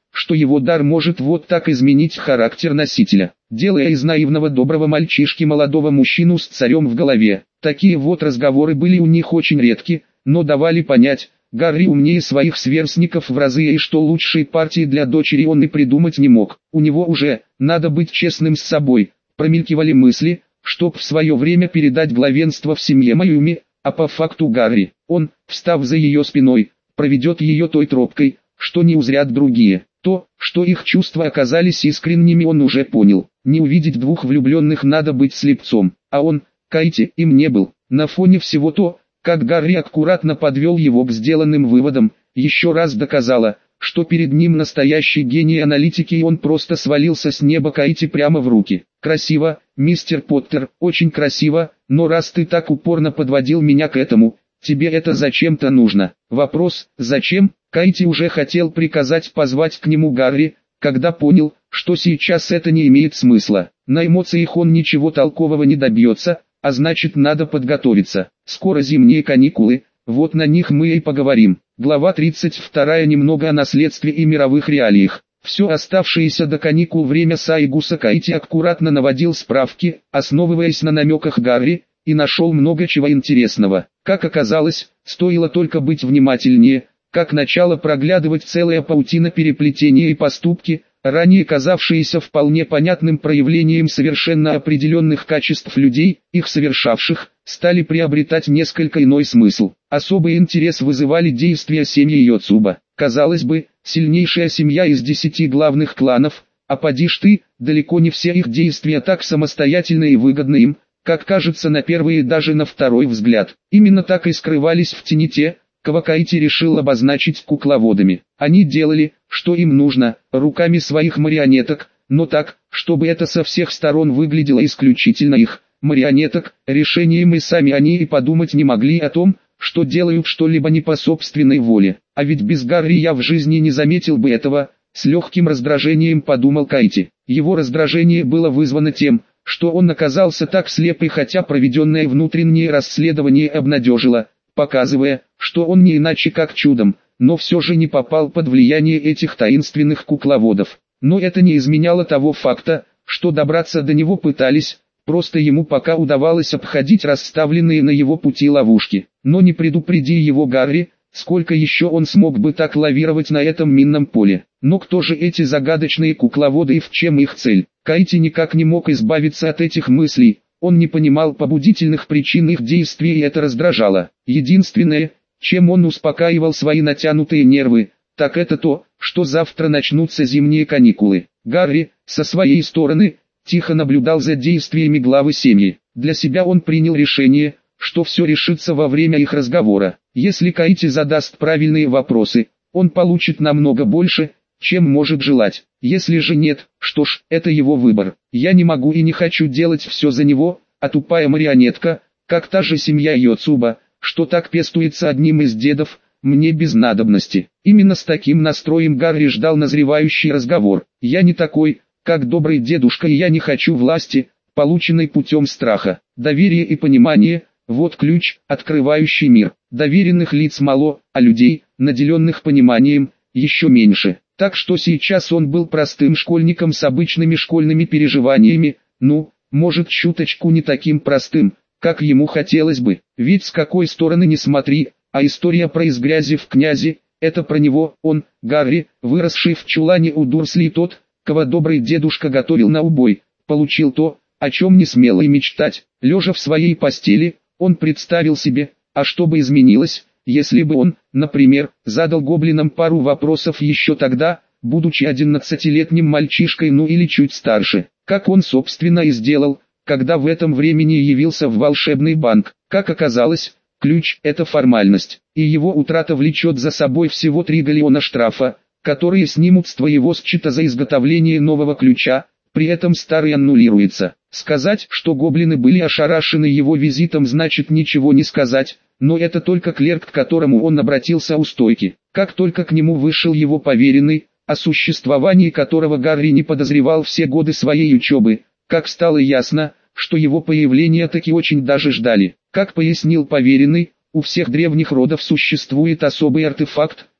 A: что его дар может вот так изменить характер носителя, делая из наивного доброго мальчишки молодого мужчину с царем в голове. Такие вот разговоры были у них очень редки, но давали понять, Гарри умнее своих сверстников в разы и что лучшей партии для дочери он и придумать не мог. У него уже, надо быть честным с собой, промелькивали мысли, чтоб в свое время передать главенство в семье Маюми, а по факту Гарри, он, встав за ее спиной, проведет ее той тропкой, что не узрят другие. То, что их чувства оказались искренними, он уже понял. Не увидеть двух влюбленных надо быть слепцом, а он, Кайти, им не был. На фоне всего то, как Гарри аккуратно подвел его к сделанным выводам, еще раз доказало, что перед ним настоящий гений аналитики и он просто свалился с неба Кайти прямо в руки. «Красиво, мистер Поттер, очень красиво, но раз ты так упорно подводил меня к этому, тебе это зачем-то нужно». Вопрос «зачем?» Кайти уже хотел приказать позвать к нему Гарри, когда понял, что сейчас это не имеет смысла. На эмоциях он ничего толкового не добьется, а значит надо подготовиться. Скоро зимние каникулы, вот на них мы и поговорим. Глава 32. Немного о наследстве и мировых реалиях. Все оставшееся до каникул время Сайгуса Кайти аккуратно наводил справки, основываясь на намеках Гарри, и нашел много чего интересного. Как оказалось, стоило только быть внимательнее, как начало проглядывать целая паутина переплетения и поступки, ранее казавшиеся вполне понятным проявлением совершенно определенных качеств людей, их совершавших, стали приобретать несколько иной смысл. Особый интерес вызывали действия семьи Йоцуба. Казалось бы, сильнейшая семья из 10 главных кланов, а поди ж ты, далеко не все их действия так самостоятельны и выгодны им, как кажется на первый и даже на второй взгляд. Именно так и скрывались в тени те, кого Кайти решил обозначить кукловодами. Они делали, что им нужно, руками своих марионеток, но так, чтобы это со всех сторон выглядело исключительно их, марионеток, решением и сами они и подумать не могли о том, что делают что-либо не по собственной воле. А ведь без Гарри я в жизни не заметил бы этого, с легким раздражением подумал Кайти. Его раздражение было вызвано тем, что он оказался так слеп и хотя проведенное внутреннее расследование обнадежило, показывая, что он не иначе как чудом, но все же не попал под влияние этих таинственных кукловодов. Но это не изменяло того факта, что добраться до него пытались, просто ему пока удавалось обходить расставленные на его пути ловушки. Но не предупреди его Гарри, сколько еще он смог бы так лавировать на этом минном поле. Но кто же эти загадочные кукловоды и в чем их цель? Кайти никак не мог избавиться от этих мыслей. Он не понимал побудительных причин их действий и это раздражало. Единственное, чем он успокаивал свои натянутые нервы, так это то, что завтра начнутся зимние каникулы. Гарри, со своей стороны, тихо наблюдал за действиями главы семьи. Для себя он принял решение, что все решится во время их разговора. Если Кайти задаст правильные вопросы, он получит намного больше, чем может желать. Если же нет, что ж, это его выбор. Я не могу и не хочу делать все за него, а тупая марионетка, как та же семья Йоцуба, что так пестуется одним из дедов, мне без надобности. Именно с таким настроем Гарри ждал назревающий разговор. Я не такой, как добрый дедушка, и я не хочу власти, полученной путем страха. Доверие и понимание – вот ключ, открывающий мир. Доверенных лиц мало, а людей, наделенных пониманием, еще меньше. Так что сейчас он был простым школьником с обычными школьными переживаниями, ну, может чуточку не таким простым, как ему хотелось бы. Ведь с какой стороны ни смотри, а история про из грязи в князи, это про него, он, Гарри, выросший в чулане у Дурсли, тот, кого добрый дедушка готовил на убой, получил то, о чем не смел и мечтать. Лежа в своей постели, он представил себе, а что бы изменилось, если бы он, например, задал гоблинам пару вопросов еще тогда, будучи 11-летним мальчишкой, ну или чуть старше, как он собственно и сделал, когда в этом времени явился в волшебный банк. Как оказалось, ключ – это формальность, и его утрата влечет за собой всего 3 галлеона штрафа, которые снимут с твоего счета за изготовление нового ключа, при этом старый аннулируется. Сказать, что гоблины были ошарашены его визитом, значит ничего не сказать, но это только клерк, к которому он обратился у стойки. Как только к нему вышел его поверенный, о существовании которого Гарри не подозревал все годы своей учебы, как стало ясно, что его появление таки очень даже ждали. Как пояснил поверенный, у всех древних родов существует особый артефакт,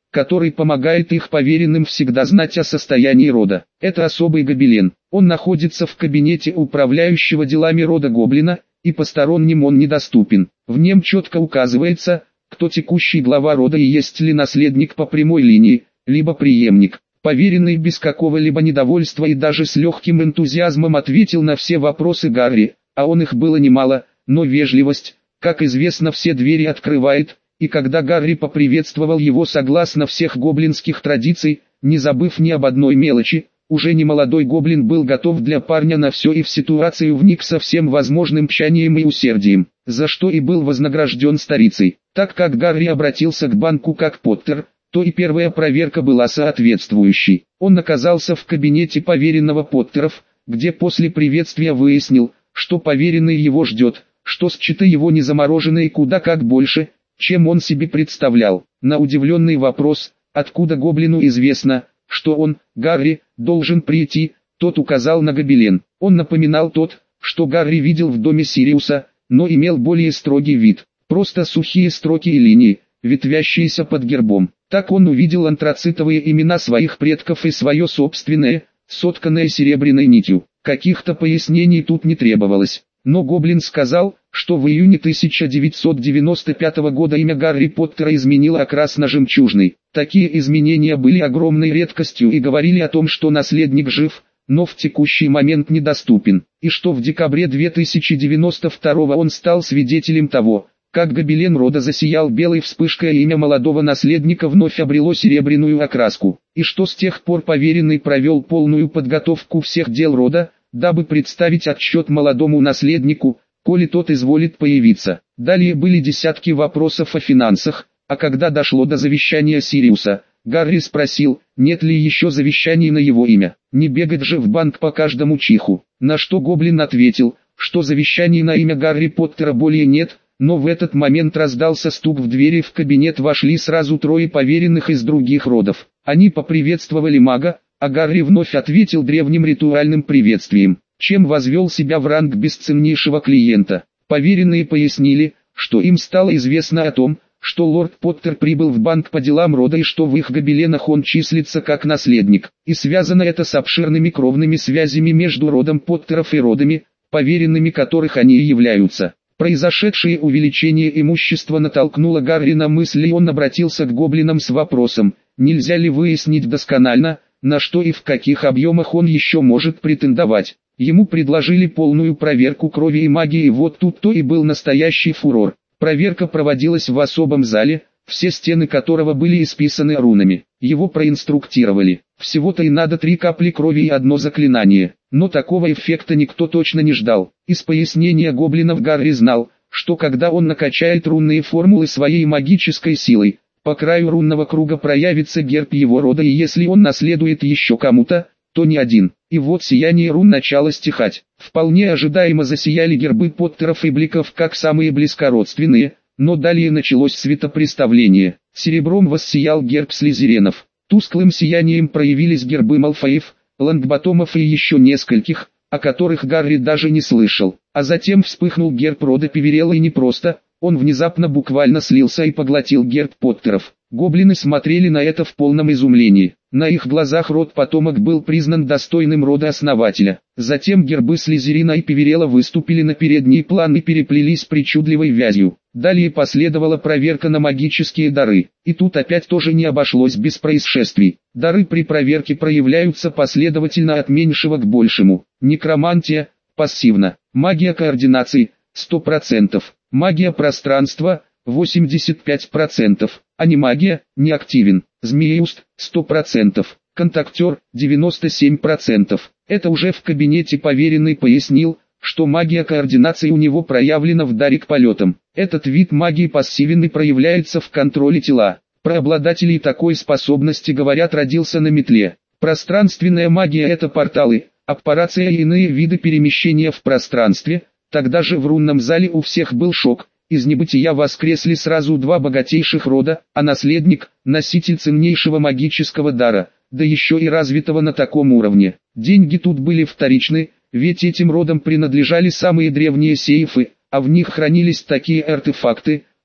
A: который помогает их поверенным всегда знать о состоянии рода. Это особый гобелен. Он находится в кабинете управляющего делами рода гоблина, и посторонним он недоступен. В нем четко указывается, кто текущий глава рода и есть ли наследник по прямой линии, либо преемник. Поверенный без какого-либо недовольства и даже с легким энтузиазмом ответил на все вопросы Гарри, а он их было немало, но вежливость, как известно, все двери открывает, и когда Гарри поприветствовал его согласно всех гоблинских традиций, не забыв ни об одной мелочи, уже немолодой гоблин был готов для парня на все и в ситуацию вник со всем возможным тщанием и усердием, за что и был вознагражден старицей. Так как Гарри обратился к банку как Поттер, то и первая проверка была соответствующей. Он оказался в кабинете поверенного Поттеров, где после приветствия выяснил, что поверенный его ждет, что счета его не заморожены и куда как больше, чем он себе представлял. На удивленный вопрос, откуда гоблину известно, что он, Гарри, должен прийти, тот указал на гобелен. Он напоминал тот, что Гарри видел в доме Сириуса, но имел более строгий вид. Просто сухие строки и линии, ветвящиеся под гербом. Так он увидел антрацитовые имена своих предков и свое собственное, сотканное серебряной нитью. Каких-то пояснений тут не требовалось. Но гоблин сказал, что в июне 1995 года имя Гарри Поттера изменило окрас на жемчужный. Такие изменения были огромной редкостью и говорили о том, что наследник жив, но в текущий момент недоступен, и что в декабре 2092 он стал свидетелем того, как гобелен рода засиял белой вспышкой, и имя молодого наследника вновь обрело серебряную окраску, и что с тех пор поверенный провел полную подготовку всех дел рода, дабы представить отчет молодому наследнику, коли тот изволит появиться. Далее были десятки вопросов о финансах, а когда дошло до завещания Сириуса, Гарри спросил, нет ли еще завещаний на его имя, не бегать же в банк по каждому чиху, на что гоблин ответил, что завещаний на имя Гарри Поттера более нет. Но в этот момент раздался стук в двери, в кабинет вошли сразу трое поверенных из других родов. Они поприветствовали мага, а Гарри вновь ответил древним ритуальным приветствием, чем возвел себя в ранг бесценнейшего клиента. Поверенные пояснили, что им стало известно о том, что лорд Поттер прибыл в банк по делам рода и что в их гобеленах он числится как наследник, и связано это с обширными кровными связями между родом Поттеров и родами, поверенными которых они и являются. Произошедшее увеличение имущества натолкнуло Гарри на мысль, и он обратился к гоблинам с вопросом, нельзя ли выяснить досконально, на что и в каких объемах он еще может претендовать. Ему предложили полную проверку крови и магии, и вот тут-то и был настоящий фурор. Проверка проводилась в особом зале, все стены которого были исписаны рунами. Его проинструктировали. Всего-то и надо 3 капли крови и одно заклинание. Но такого эффекта никто точно не ждал. Из пояснения гоблинов Гарри знал, что когда он накачает рунные формулы своей магической силой, по краю рунного круга проявится герб его рода, и если он наследует еще кому-то, то не один. И вот сияние рун начало стихать. Вполне ожидаемо засияли гербы Поттеров и Бликов как самые близкородственные, но далее началось светопреставление. Серебром воссиял герб Слизеринов. Тусклым сиянием проявились гербы Малфоев, Лонгботомов и еще нескольких, о которых Гарри даже не слышал. А затем вспыхнул герб рода Певерелла, и не просто, он внезапно буквально слился и поглотил герб Поттеров. Гоблины смотрели на это в полном изумлении. На их глазах род потомок был признан достойным рода-основателя. Затем гербы Слизерина и Певерелла выступили на передний план и переплелись причудливой вязью. Далее последовала проверка на магические дары. И тут опять тоже не обошлось без происшествий. Дары при проверке проявляются последовательно от меньшего к большему. Некромантия – пассивно. Магия координации – 100%. Магия пространства – 85%. Анимагия – неактивен. Змееуст – 100%. Контактер – 97%. Это уже в кабинете поверенный пояснил, что магия координации у него проявлена в даре к полетам. Этот вид магии пассивен и проявляется в контроле тела. Про обладателей такой способности говорят родился на метле. Пространственная магия – это порталы, аппарация и иные виды перемещения в пространстве. Тогда же в рунном зале у всех был шок. Из небытия воскресли сразу 2 богатейших рода, а наследник – носитель ценнейшего магического дара, да еще и развитого на таком уровне. Деньги тут были вторичны, ведь этим родам принадлежали самые древние сейфы, а в них хранились такие артефакты,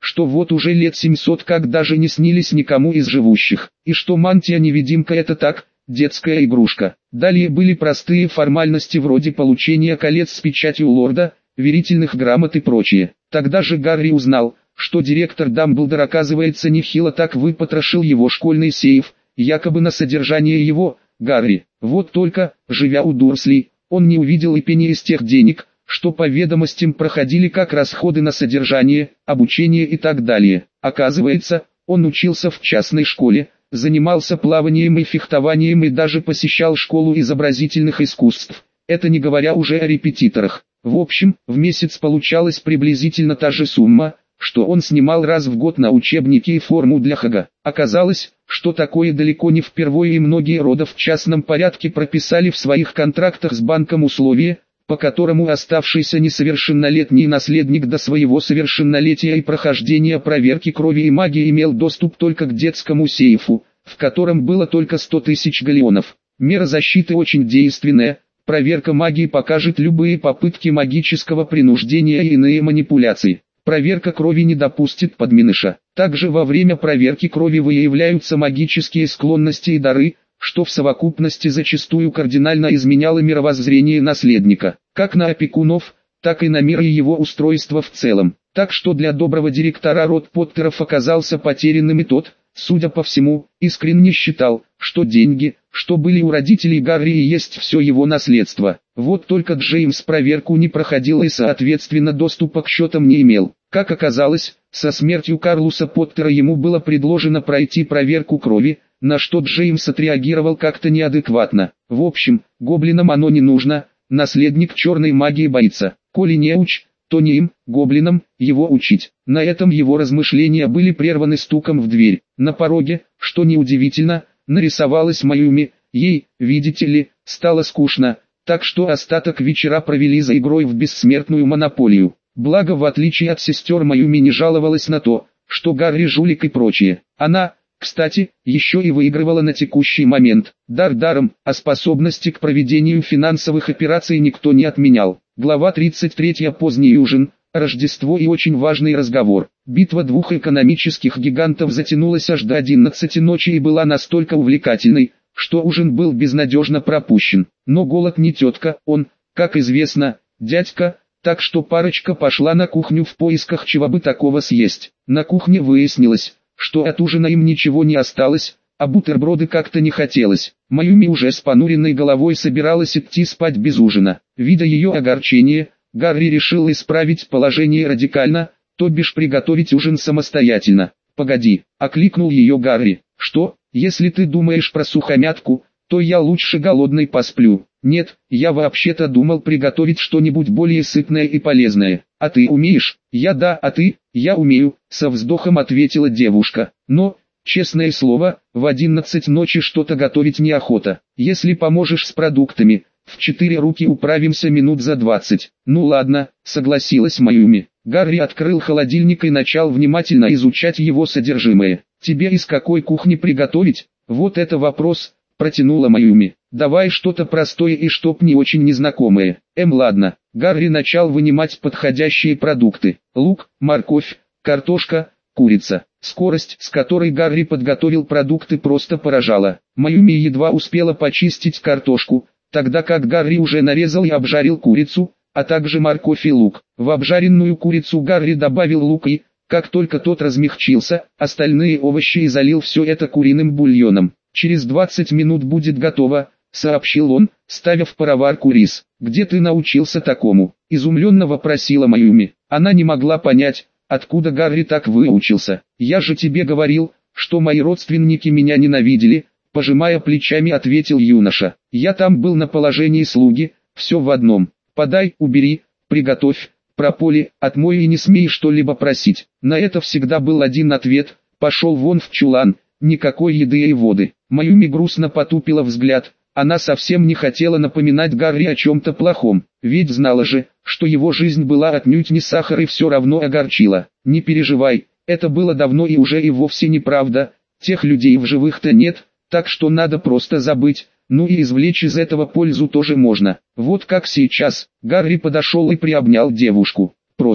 A: что вот уже лет 700 как даже не снились никому из живущих, и что мантия-невидимка это так, детская игрушка. Далее были простые формальности вроде получения колец с печатью лорда, верительных грамот и прочее. Тогда же Гарри узнал, что директор Дамблдор оказывается нехило так выпотрошил его школьный сейф, якобы на содержание его, Гарри. Вот только, живя у Дурсли, он не увидел и пени из тех денег, что по ведомостям проходили как расходы на содержание, обучение и так далее. Оказывается, он учился в частной школе, занимался плаванием и фехтованием и даже посещал школу изобразительных искусств. Это не говоря уже о репетиторах. В общем, в месяц получалась приблизительно та же сумма, что он снимал раз в год на учебники и форму для Хага. Оказалось, что такое далеко не впервые и многие рода в частном порядке прописали в своих контрактах с банком условие, по которому оставшийся несовершеннолетний наследник до своего совершеннолетия и прохождения проверки крови и магии имел доступ только к детскому сейфу, в котором было только 100 тысяч галлеонов. Мера защиты очень действенная, проверка магии покажет любые попытки магического принуждения и иные манипуляции. Проверка крови не допустит подменыша. Также во время проверки крови выявляются магические склонности и дары, что в совокупности зачастую кардинально изменяло мировоззрение наследника, как на опекунов, так и на мир и его устройство в целом. Так что для доброго директора род Поттеров оказался потерянным и тот, судя по всему, искренне считал, что деньги, что были у родителей Гарри и есть все его наследство. Вот только Джеймс проверку не проходил и соответственно доступа к счетам не имел. Как оказалось, со смертью Карлуса Поттера ему было предложено пройти проверку крови, на что Джеймс отреагировал как-то неадекватно. В общем, гоблинам оно не нужно, наследник черной магии боится. Коли не уч, то не им, гоблинам, его учить. На этом его размышления были прерваны стуком в дверь. На пороге, что неудивительно, нарисовалась Маюми. Ей, видите ли, стало скучно, так что остаток вечера провели за игрой в бессмертную монополию. Благо, в отличие от сестер, Маюми не жаловалась на то, что Гарри жулик и прочее. Она, кстати, еще и выигрывала на текущий момент. Дар даром, а способности к проведению финансовых операций никто не отменял. Глава 33. Поздний ужин, Рождество и очень важный разговор. Битва двух экономических гигантов затянулась аж до 11 ночи и была настолько увлекательной, что ужин был безнадежно пропущен. Но голод не тетка, он, как известно, дядька, так что парочка пошла на кухню в поисках чего бы такого съесть. На кухне выяснилось, что от ужина им ничего не осталось, а бутерброды как-то не хотелось. Маюми уже с понуренной головой собиралась идти спать без ужина. Видя ее огорчение, Гарри решил исправить положение радикально, то бишь приготовить ужин самостоятельно. «Погоди», — окликнул ее Гарри. «Что, если ты думаешь про сухомятку, то я лучше голодный посплю». «Нет, я вообще-то думал приготовить что-нибудь более сытное и полезное. А ты умеешь?» «Я да, а ты?» «Я умею», — со вздохом ответила девушка. «Но, честное слово, в 11 ночи что-то готовить неохота. Если поможешь с продуктами, в 4 руки управимся минут за 20. «Ну ладно», — согласилась Маюми. Гарри открыл холодильник и начал внимательно изучать его содержимое. «Тебе из какой кухни приготовить?» «Вот это вопрос», — протянула Маюми. «Давай что-то простое и чтоб не очень незнакомое». Ладно». Гарри начал вынимать подходящие продукты. Лук, морковь, картошка, курица. Скорость, с которой Гарри подготовил продукты, просто поражала. Маюми едва успела почистить картошку, тогда как Гарри уже нарезал и обжарил курицу, а также морковь и лук. В обжаренную курицу Гарри добавил лук и, как только тот размягчился, остальные овощи и залил все это куриным бульоном. «Через 20 минут будет готово», — сообщил он, ставя в пароварку рис. «Где ты научился такому?» — изумленно вопросила Маюми. Она не могла понять, откуда Гарри так выучился. «Я же тебе говорил, что мои родственники меня ненавидели», — пожимая плечами ответил юноша. «Я там был на положении слуги, все в одном. Подай, убери, приготовь, прополи, отмой и не смей что-либо просить». На это всегда был один ответ: «Пошел вон в чулан, никакой еды и воды». Маюми грустно потупила взгляд. Она совсем не хотела напоминать Гарри о чем-то плохом, ведь знала же, что его жизнь была отнюдь не сахар и все равно огорчила. «Не переживай, это было давно и уже и вовсе неправда, тех людей в живых-то нет, так что надо просто забыть, ну и извлечь из этого пользу тоже можно». Вот как сейчас, Гарри подошел и приобнял девушку. «Просто,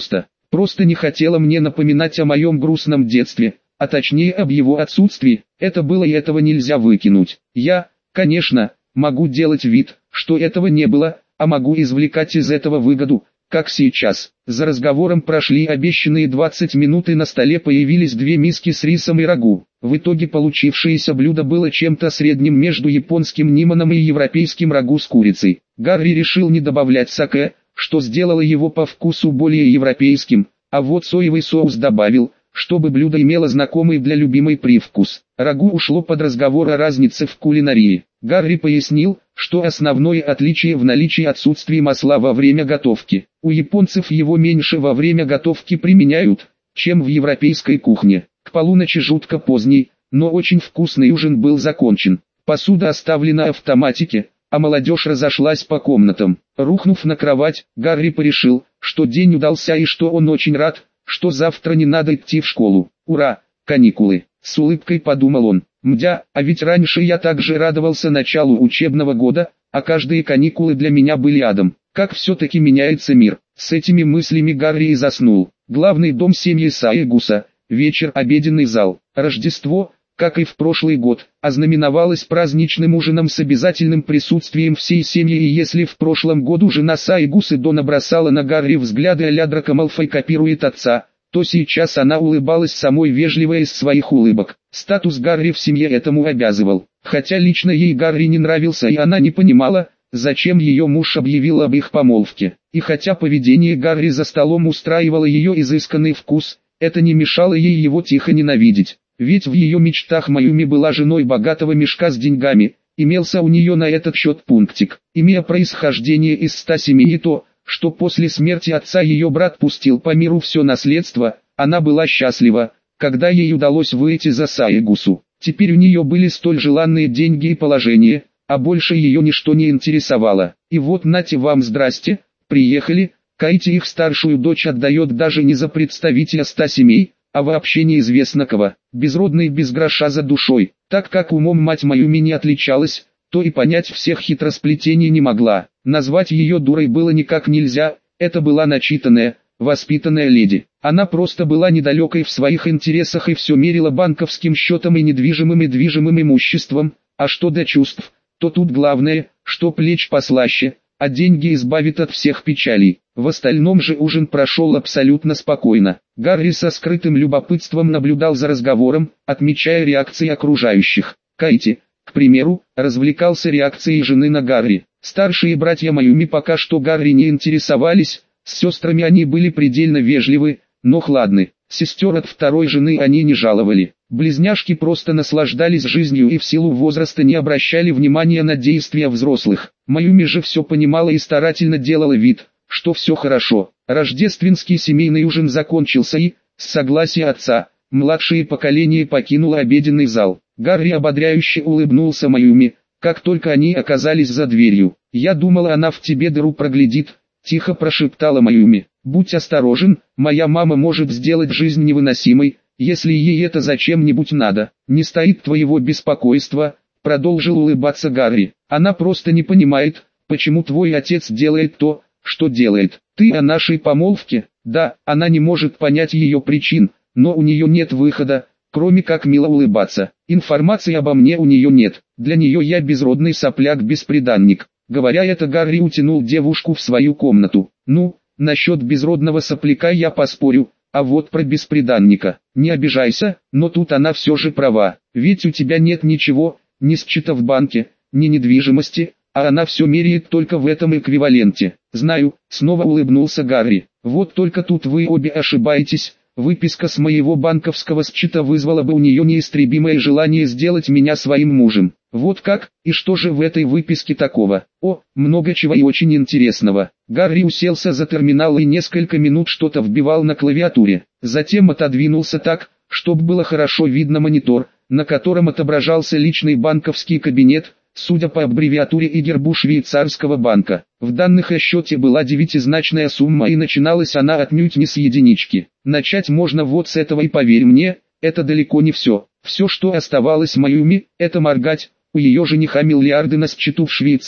A: Просто не хотела мне напоминать о моем грустном детстве, а точнее об его отсутствии. Это было и этого нельзя выкинуть. Я, конечно, могу делать вид, что этого не было, а могу извлекать из этого выгоду, как сейчас. За разговором прошли обещанные 20 минут и на столе появились две миски с рисом и рагу. В итоге получившееся блюдо было чем-то средним между японским ниманом и европейским рагу с курицей. Гарри решил не добавлять саке, что сделало его по вкусу более европейским, а вот соевый соус добавил, чтобы блюдо имело знакомый для любимой привкус. Рагу ушло под разговор о разнице в кулинарии. Гарри пояснил, что основное отличие в наличии отсутствия масла во время готовки. У японцев его меньше во время готовки применяют, чем в европейской кухне. К полуночи жутко поздний, но очень вкусный ужин был закончен. Посуда оставлена в автоматике, а молодежь разошлась по комнатам. Рухнув на кровать, Гарри порешил, что день удался и что он очень рад, что завтра не надо идти в школу. Ура, каникулы! С улыбкой подумал он. Мдя, а ведь раньше я также радовался началу учебного года, а каждые каникулы для меня были адом. Как все-таки меняется мир. С этими мыслями Гарри и заснул. Главный дом семьи Саегуса, вечер, обеденный зал. Рождество, как и в прошлый год, ознаменовалось праздничным ужином с обязательным присутствием всей семьи, и если в прошлом году жена Саегусы Дона бросала на Гарри взгляды а-ля Драко Малфой копирует отца, то сейчас она улыбалась самой вежливой из своих улыбок. Статус Гарри в семье этому обязывал. Хотя лично ей Гарри не нравился и она не понимала, зачем ее муж объявил об их помолвке. И хотя поведение Гарри за столом устраивало ее изысканный вкус, это не мешало ей его тихо ненавидеть. Ведь в ее мечтах Маюми была женой богатого мешка с деньгами, имелся у нее на этот счет пунктик. Имея происхождение из 100 семей и то, что после смерти отца ее брат пустил по миру все наследство, она была счастлива, когда ей удалось выйти за Саегусу. Теперь у нее были столь желанные деньги и положение, а больше ее ничто не интересовало. И вот нате вам здрасте, приехали, Кайти их старшую дочь отдает даже не за представителя 100 семей, а вообще неизвестно кого, безродный без гроша за душой. Так как умом мать Маюми не отличалась, то и понять всех хитросплетений не могла. Назвать ее дурой было никак нельзя, это была начитанная, воспитанная леди. Она просто была недалекой в своих интересах и все мерила банковским счетом и недвижимым и движимым имуществом, а что до чувств, то тут главное, что плеч послаще, а деньги избавит от всех печалей. В остальном же ужин прошел абсолютно спокойно. Гарри со скрытым любопытством наблюдал за разговором, отмечая реакции окружающих. Кайти, к примеру, развлекался реакцией жены на Гарри. Старшие братья Маюми пока что Гарри не интересовались, с сестрами они были предельно вежливы, но хладны. Сестер от второй жены они не жаловали. Близняшки просто наслаждались жизнью и в силу возраста не обращали внимания на действия взрослых. Маюми же все понимала и старательно делала вид, что все хорошо. Рождественский семейный ужин закончился и, с согласия отца, младшее поколение покинуло обеденный зал. Гарри ободряюще улыбнулся Маюми, как только они оказались за дверью. «Я думала, она в тебе дыру проглядит», — тихо прошептала Маюми. «Будь осторожен, моя мама может сделать жизнь невыносимой, если ей это зачем-нибудь надо. Не стоит твоего беспокойства», — продолжил улыбаться Гарри. «Она просто не понимает, почему твой отец делает то, что делает. Ты о нашей помолвке?» «Да, она не может понять ее причин, но у нее нет выхода, кроме как мило улыбаться. Информации обо мне у нее нет, для нее я безродный сопляк-бесприданник». Говоря это, Гарри утянул девушку в свою комнату. «Ну, насчет безродного сопляка я поспорю, а вот про бесприданника, не обижайся, но тут она все же права, ведь у тебя нет ничего, ни счета в банке, ни недвижимости, а она все меряет только в этом эквиваленте». «Знаю», — снова улыбнулся Гарри, — «вот только тут вы обе ошибаетесь. Выписка с моего банковского счета вызвала бы у нее неистребимое желание сделать меня своим мужем». «Вот как? И что же в этой выписке такого?» «О, много чего и очень интересного». Гарри уселся за терминал и несколько минут что-то вбивал на клавиатуре. Затем отодвинулся так, чтобы было хорошо видно монитор, на котором отображался личный банковский кабинет, судя по аббревиатуре и гербу швейцарского банка. В данных о счете была девятизначная сумма и начиналась она отнюдь не с единички. Начать можно вот с этого и поверь мне, это далеко не все. Все, что оставалось Маюми, это моргать. У ее жениха миллиарды на счету в Швейцарии.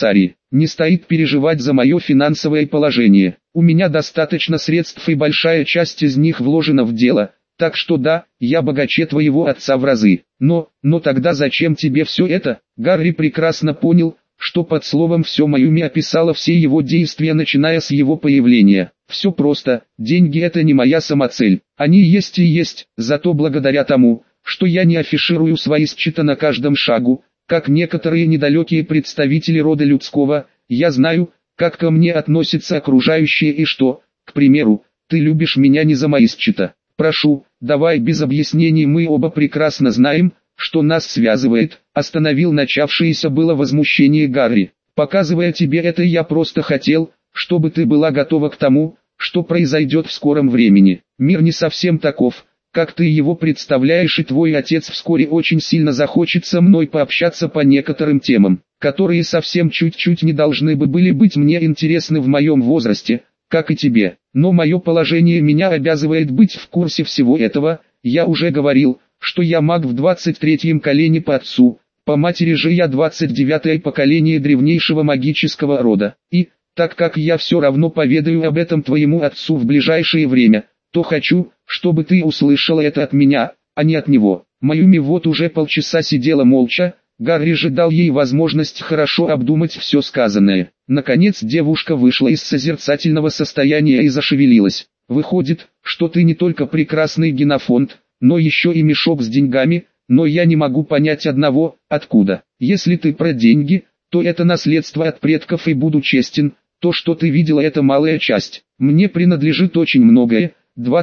A: не стоит переживать за мое финансовое положение. У меня достаточно средств и большая часть из них вложена в дело, так что да, я богаче твоего отца в разы. Но тогда зачем тебе все это? Гарри прекрасно понял, что под словом «все» Майюми описала все его действия, начиная с его появления. Все просто, деньги — это не моя самоцель, они есть и есть, зато благодаря тому, что я не афиширую свои счета на каждом шагу, как некоторые недалекие представители рода людского, я знаю, как ко мне относятся окружающие и что, к примеру, ты любишь меня не за мои счета. Прошу, давай без объяснений, мы оба прекрасно знаем, что нас связывает, остановил начавшееся было возмущение Гарри. Показывая тебе это, я просто хотел, чтобы ты была готова к тому, что произойдет в скором времени. Мир не совсем таков, как ты его представляешь, и твой отец вскоре очень сильно захочет со мной пообщаться по некоторым темам, которые совсем чуть-чуть не должны были быть мне интересны в моем возрасте, как и тебе. Но мое положение меня обязывает быть в курсе всего этого. Я уже говорил, что я маг в 23-м колене по отцу, по матери же я 29-е поколение древнейшего магического рода. И, так как я все равно поведаю об этом твоему отцу в ближайшее время, то хочу, чтобы ты услышала это от меня, а не от него. Майюми вот уже полчаса сидела молча, Гарри же дал ей возможность хорошо обдумать все сказанное. Наконец девушка вышла из созерцательного состояния и зашевелилась. Выходит, что ты не только прекрасный генофонд, но еще и мешок с деньгами, но я не могу понять одного, откуда. Если ты про деньги, то это наследство от предков, и буду честен, то, что ты видела, это малая часть. Мне принадлежит очень многое.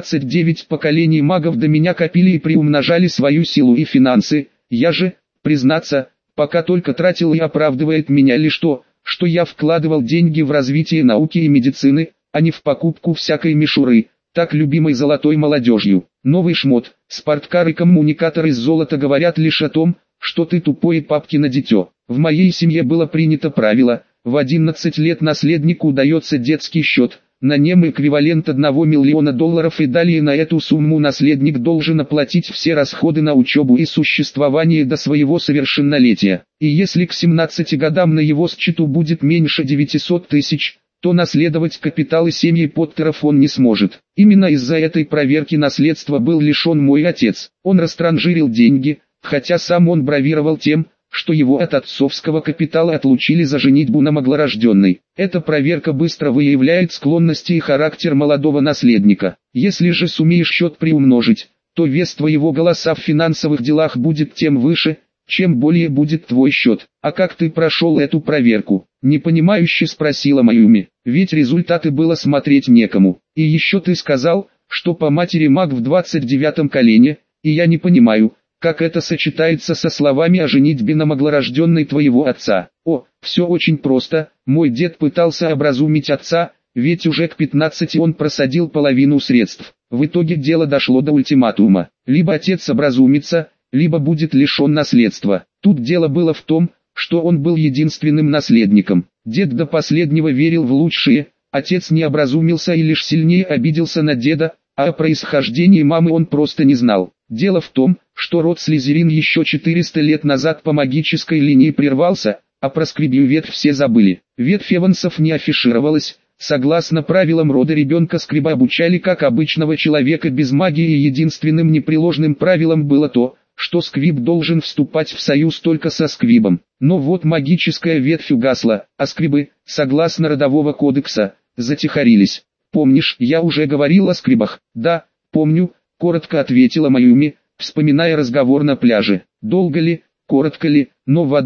A: 29 поколений магов до меня копили и приумножали свою силу и финансы. Я же, признаться, пока только тратил, и оправдывает меня лишь то, что я вкладывал деньги в развитие науки и медицины, а не в покупку всякой мишуры, так любимой золотой молодежью. Новый шмот, спорткар и коммуникатор из золота говорят лишь о том, что ты тупое папкино дитё. В моей семье было принято правило, в 11 лет наследнику дается детский счет, на нем эквивалент $1 миллиона, и далее на эту сумму наследник должен оплатить все расходы на учебу и существование до своего совершеннолетия. И если к 17 годам на его счету будет меньше 900 тысяч, то наследовать капиталы семьи Поттеров он не сможет. Именно из-за этой проверки наследства был лишен мой отец. Он растранжирил деньги, хотя сам он бравировал тем, что его от отцовского капитала отлучили за женитьбу на маглорожденной. Эта проверка быстро выявляет склонности и характер молодого наследника. Если же сумеешь счет приумножить, то вес твоего голоса в финансовых делах будет тем выше, чем более будет твой счет. А как ты прошел эту проверку? Непонимающе спросила Майюми. Ведь результаты было смотреть некому. И еще ты сказал, что по матери маг в 29-м колене, и я не понимаю, как это сочетается со словами о женитьбе на маглорожденной твоего отца. О, все очень просто, мой дед пытался образумить отца, ведь уже к 15 он просадил половину средств. В итоге дело дошло до ультиматума. Либо отец образумится, либо будет лишен наследства. Тут дело было в том, что он был единственным наследником. Дед до последнего верил в лучшее, отец не образумился и лишь сильнее обиделся на деда, а о происхождении мамы он просто не знал. Дело в том, что род Слизерин еще 400 лет назад по магической линии прервался, а про Сквибью ветвь все забыли. Ветвь Эвансов не афишировалась. Согласно правилам рода, ребенка Сквиба обучали как обычного человека без магии, и единственным непреложным правилом было то, что Сквиб должен вступать в союз только со Сквибом. Но вот магическая ветвь угасла, а Сквибы, согласно родового кодекса, затихарились. «Помнишь, я уже говорил о Сквибах?» «Да, помню», — коротко ответила Майюми, вспоминая разговор на пляже. «Долго ли, коротко ли, но в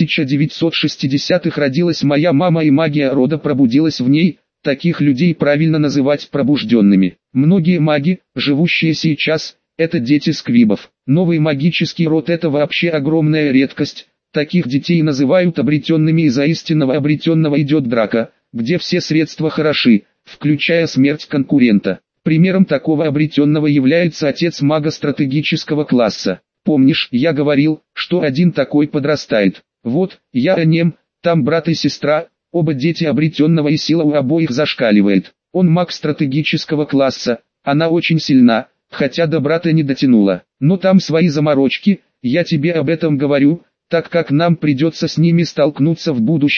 A: 1960-х родилась моя мама, и магия рода пробудилась в ней. Таких людей правильно называть пробужденными. Многие маги, живущие сейчас, это дети Сквибов. Новый магический род — это вообще огромная редкость. Таких детей называют обретенными, и за истинного обретенного идет драка, где все средства хороши, включая смерть конкурента. Примером такого обретенного является отец мага стратегического класса. Помнишь, я говорил, что один такой подрастает? Вот, я о нем, там брат и сестра, оба дети обретенного, и сила у обоих зашкаливает. Он маг стратегического класса, она очень сильна, хотя до брата не дотянула. Но там свои заморочки, я тебе об этом говорю, так как нам придется с ними столкнуться в будущем.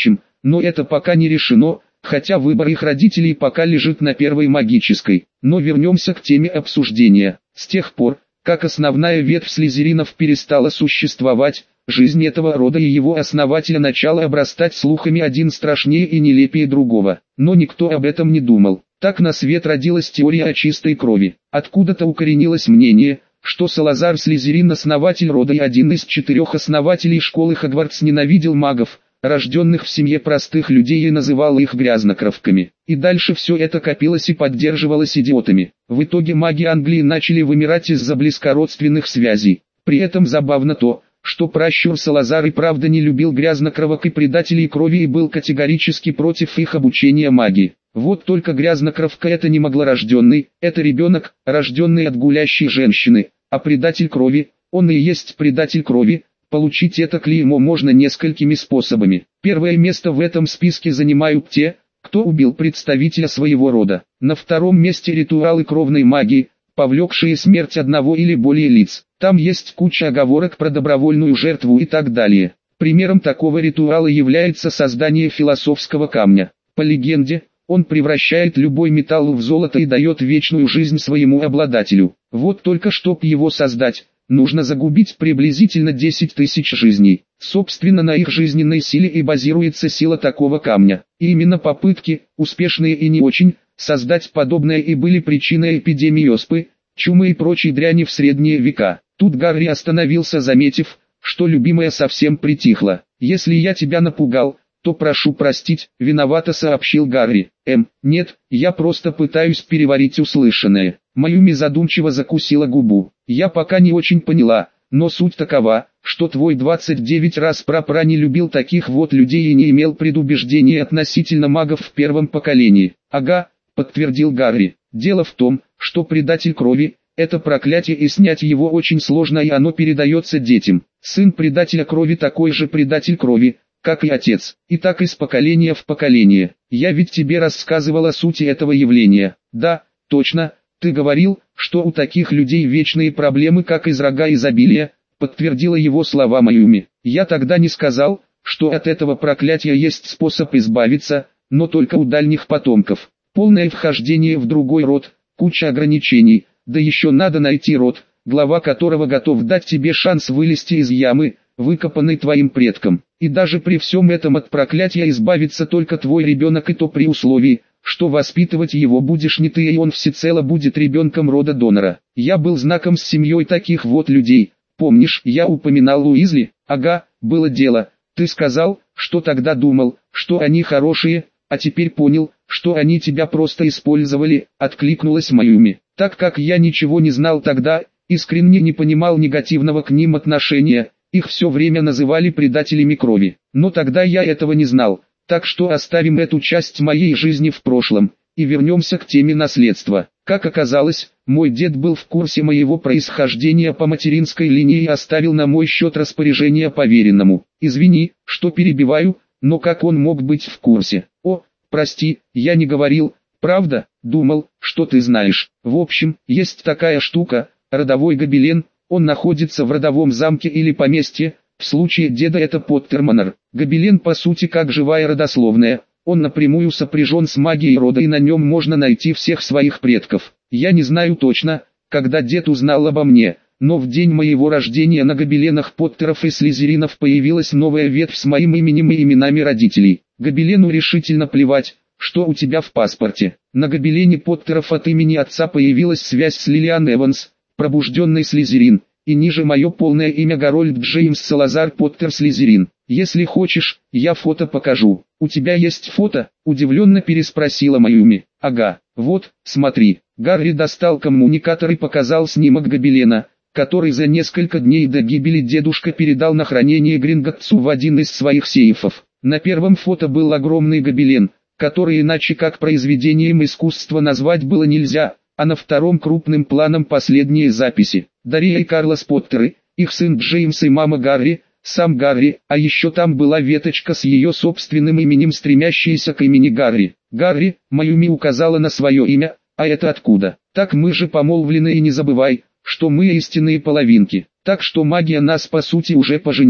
A: но это пока не решено, хотя выбор их родителей пока лежит на первой магической. Но вернемся к теме обсуждения. С тех пор, как основная ветвь слизеринов перестала существовать, жизнь этого рода и его основателя начала обрастать слухами один страшнее и нелепее другого. Но никто об этом не думал. Так на свет родилась теория о чистой крови. Откуда-то укоренилось мнение, что Салазар Слизерин, основатель рода и один из 4 основателей школы Хогвартс, ненавидел магов, рожденных в семье простых людей, и называл их грязнокровками. И дальше все это копилось и поддерживалось идиотами. В итоге маги Англии начали вымирать из-за близкородственных связей. При этом забавно то, что пращур Салазар и правда не любил грязнокровок и предателей крови и был категорически против их обучения магии. Вот только грязнокровка — это не маглорожденный, это ребенок, рожденный от гулящей женщины, а предатель крови, он и есть предатель крови. Получить это клеймо можно несколькими способами. Первое место в этом списке занимают те, кто убил представителя своего рода. На втором месте ритуалы кровной магии, повлекшие смерть одного или более лиц. Там есть куча оговорок про добровольную жертву и так далее. Примером такого ритуала является создание философского камня. По легенде, он превращает любой металл в золото и дает вечную жизнь своему обладателю. Вот только чтоб его создать, нужно загубить приблизительно 10 тысяч жизней. Собственно, на их жизненной силе и базируется сила такого камня. И именно попытки, успешные и не очень, создать подобное и были причиной эпидемии оспы, чумы и прочей дряни в средние века. Тут Гарри остановился, заметив, что любимая совсем притихла. «Если я тебя напугал, то прошу простить», — виновато сообщил Гарри. Нет, я просто пытаюсь переварить услышанное». Маюми задумчиво закусила губу. «Я пока не очень поняла, но суть такова, что твой 29 раз прапра не любил таких вот людей и не имел предубеждений относительно магов в первом поколении». «Ага», — подтвердил Гарри. «Дело в том, что предатель крови — это проклятие, и снять его очень сложно, и оно передается детям. Сын предателя крови такой же предатель крови, как и отец, и так из поколения в поколение. Я ведь тебе рассказывал о сути этого явления». «Да, точно, ты говорил, что у таких людей вечные проблемы, как из рога изобилия», — подтвердила его слова Маюми. «Я тогда не сказал, что от этого проклятия есть способ избавиться, но только у дальних потомков. Полное вхождение в другой род, куча ограничений, да еще надо найти род, глава которого готов дать тебе шанс вылезти из ямы, выкопанной твоим предком. И даже при всем этом от проклятия избавится только твой ребенок, и то при условии, что воспитывать его будешь не ты, и он всецело будет ребенком рода донора. Я был знаком с семьей таких вот людей. Помнишь, я упоминал Уизли?» «Ага, было дело. Ты сказал, что тогда думал, что они хорошие, а теперь понял, что они тебя просто использовали», — откликнулась Маюми. «Так как я ничего не знал тогда, искренне не понимал негативного к ним отношения, их все время называли предателями крови. Но тогда я этого не знал, так что оставим эту часть моей жизни в прошлом, и вернемся к теме наследства. Как оказалось, мой дед был в курсе моего происхождения по материнской линии и оставил на мой счет распоряжение поверенному. Извини, что перебиваю, но как он мог быть в курсе?» «О, прости, я не говорил, правда, думал, что ты знаешь. В общем, есть такая штука, родовой гобелен, он находится в родовом замке или поместье, в случае деда это Поттерманор. Гобелен по сути как живая родословная, он напрямую сопряжен с магией рода, и на нем можно найти всех своих предков. Я не знаю точно, когда дед узнал обо мне, но в день моего рождения на гобеленах Поттеров и Слизеринов появилась новая ветвь с моим именем и именами родителей. Гобелену решительно плевать, что у тебя в паспорте. На гобелене Поттеров от имени отца появилась связь с Лилиан Эванс, пробужденный Слизерин, и ниже мое полное имя Гарольд Джеймс Салазар Поттер Слизерин. Если хочешь, я фото покажу». «У тебя есть фото?» – удивленно переспросила Маюми. «Ага, вот, смотри». Гарри достал коммуникатор и показал снимок гобелена, который за несколько дней до гибели дедушка передал на хранение Гринготтсу в один из своих сейфов. На первом фото был огромный гобелен, который иначе как произведением искусства назвать было нельзя, а на втором крупным планом последние записи. Дарья и Карлос Поттеры, их сын Джеймс и мама Гарри, сам Гарри, а еще там была веточка с ее собственным именем, стремящаяся к имени Гарри. «Гарри», Маюми указала на свое имя, «а это откуда?» «Так мы же помолвлены, и не забывай, что мы истинные половинки, так что магия нас по сути уже поженила».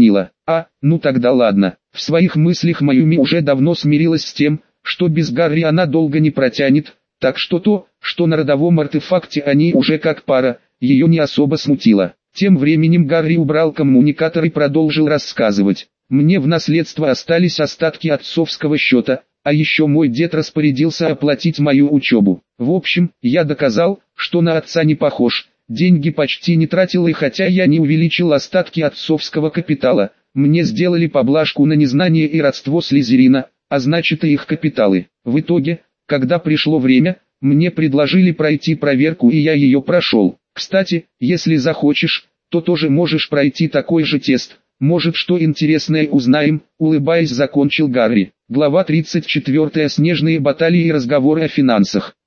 A: Ну тогда ладно. В своих мыслях Майюми уже давно смирилась с тем, что без Гарри она долго не протянет, так что то, что на родовом артефакте они уже как пара, ее не особо смутило. Тем временем Гарри убрал коммуникатор и продолжил рассказывать. Мне в наследство остались остатки отцовского счета, а еще мой дед распорядился оплатить мою учебу. В общем, я доказал, что на отца не похож, деньги почти не тратил, и хотя я не увеличил остатки отцовского капитала, мне сделали поблажку на незнание и родство Слизерина, а значит и их капиталы. В итоге, когда пришло время, мне предложили пройти проверку, и я ее прошел. Кстати, если захочешь, то тоже можешь пройти такой же тест. Может, что интересное узнаем, улыбаясь, закончил Гарри. Глава 34. Снежные баталии и разговоры о финансах.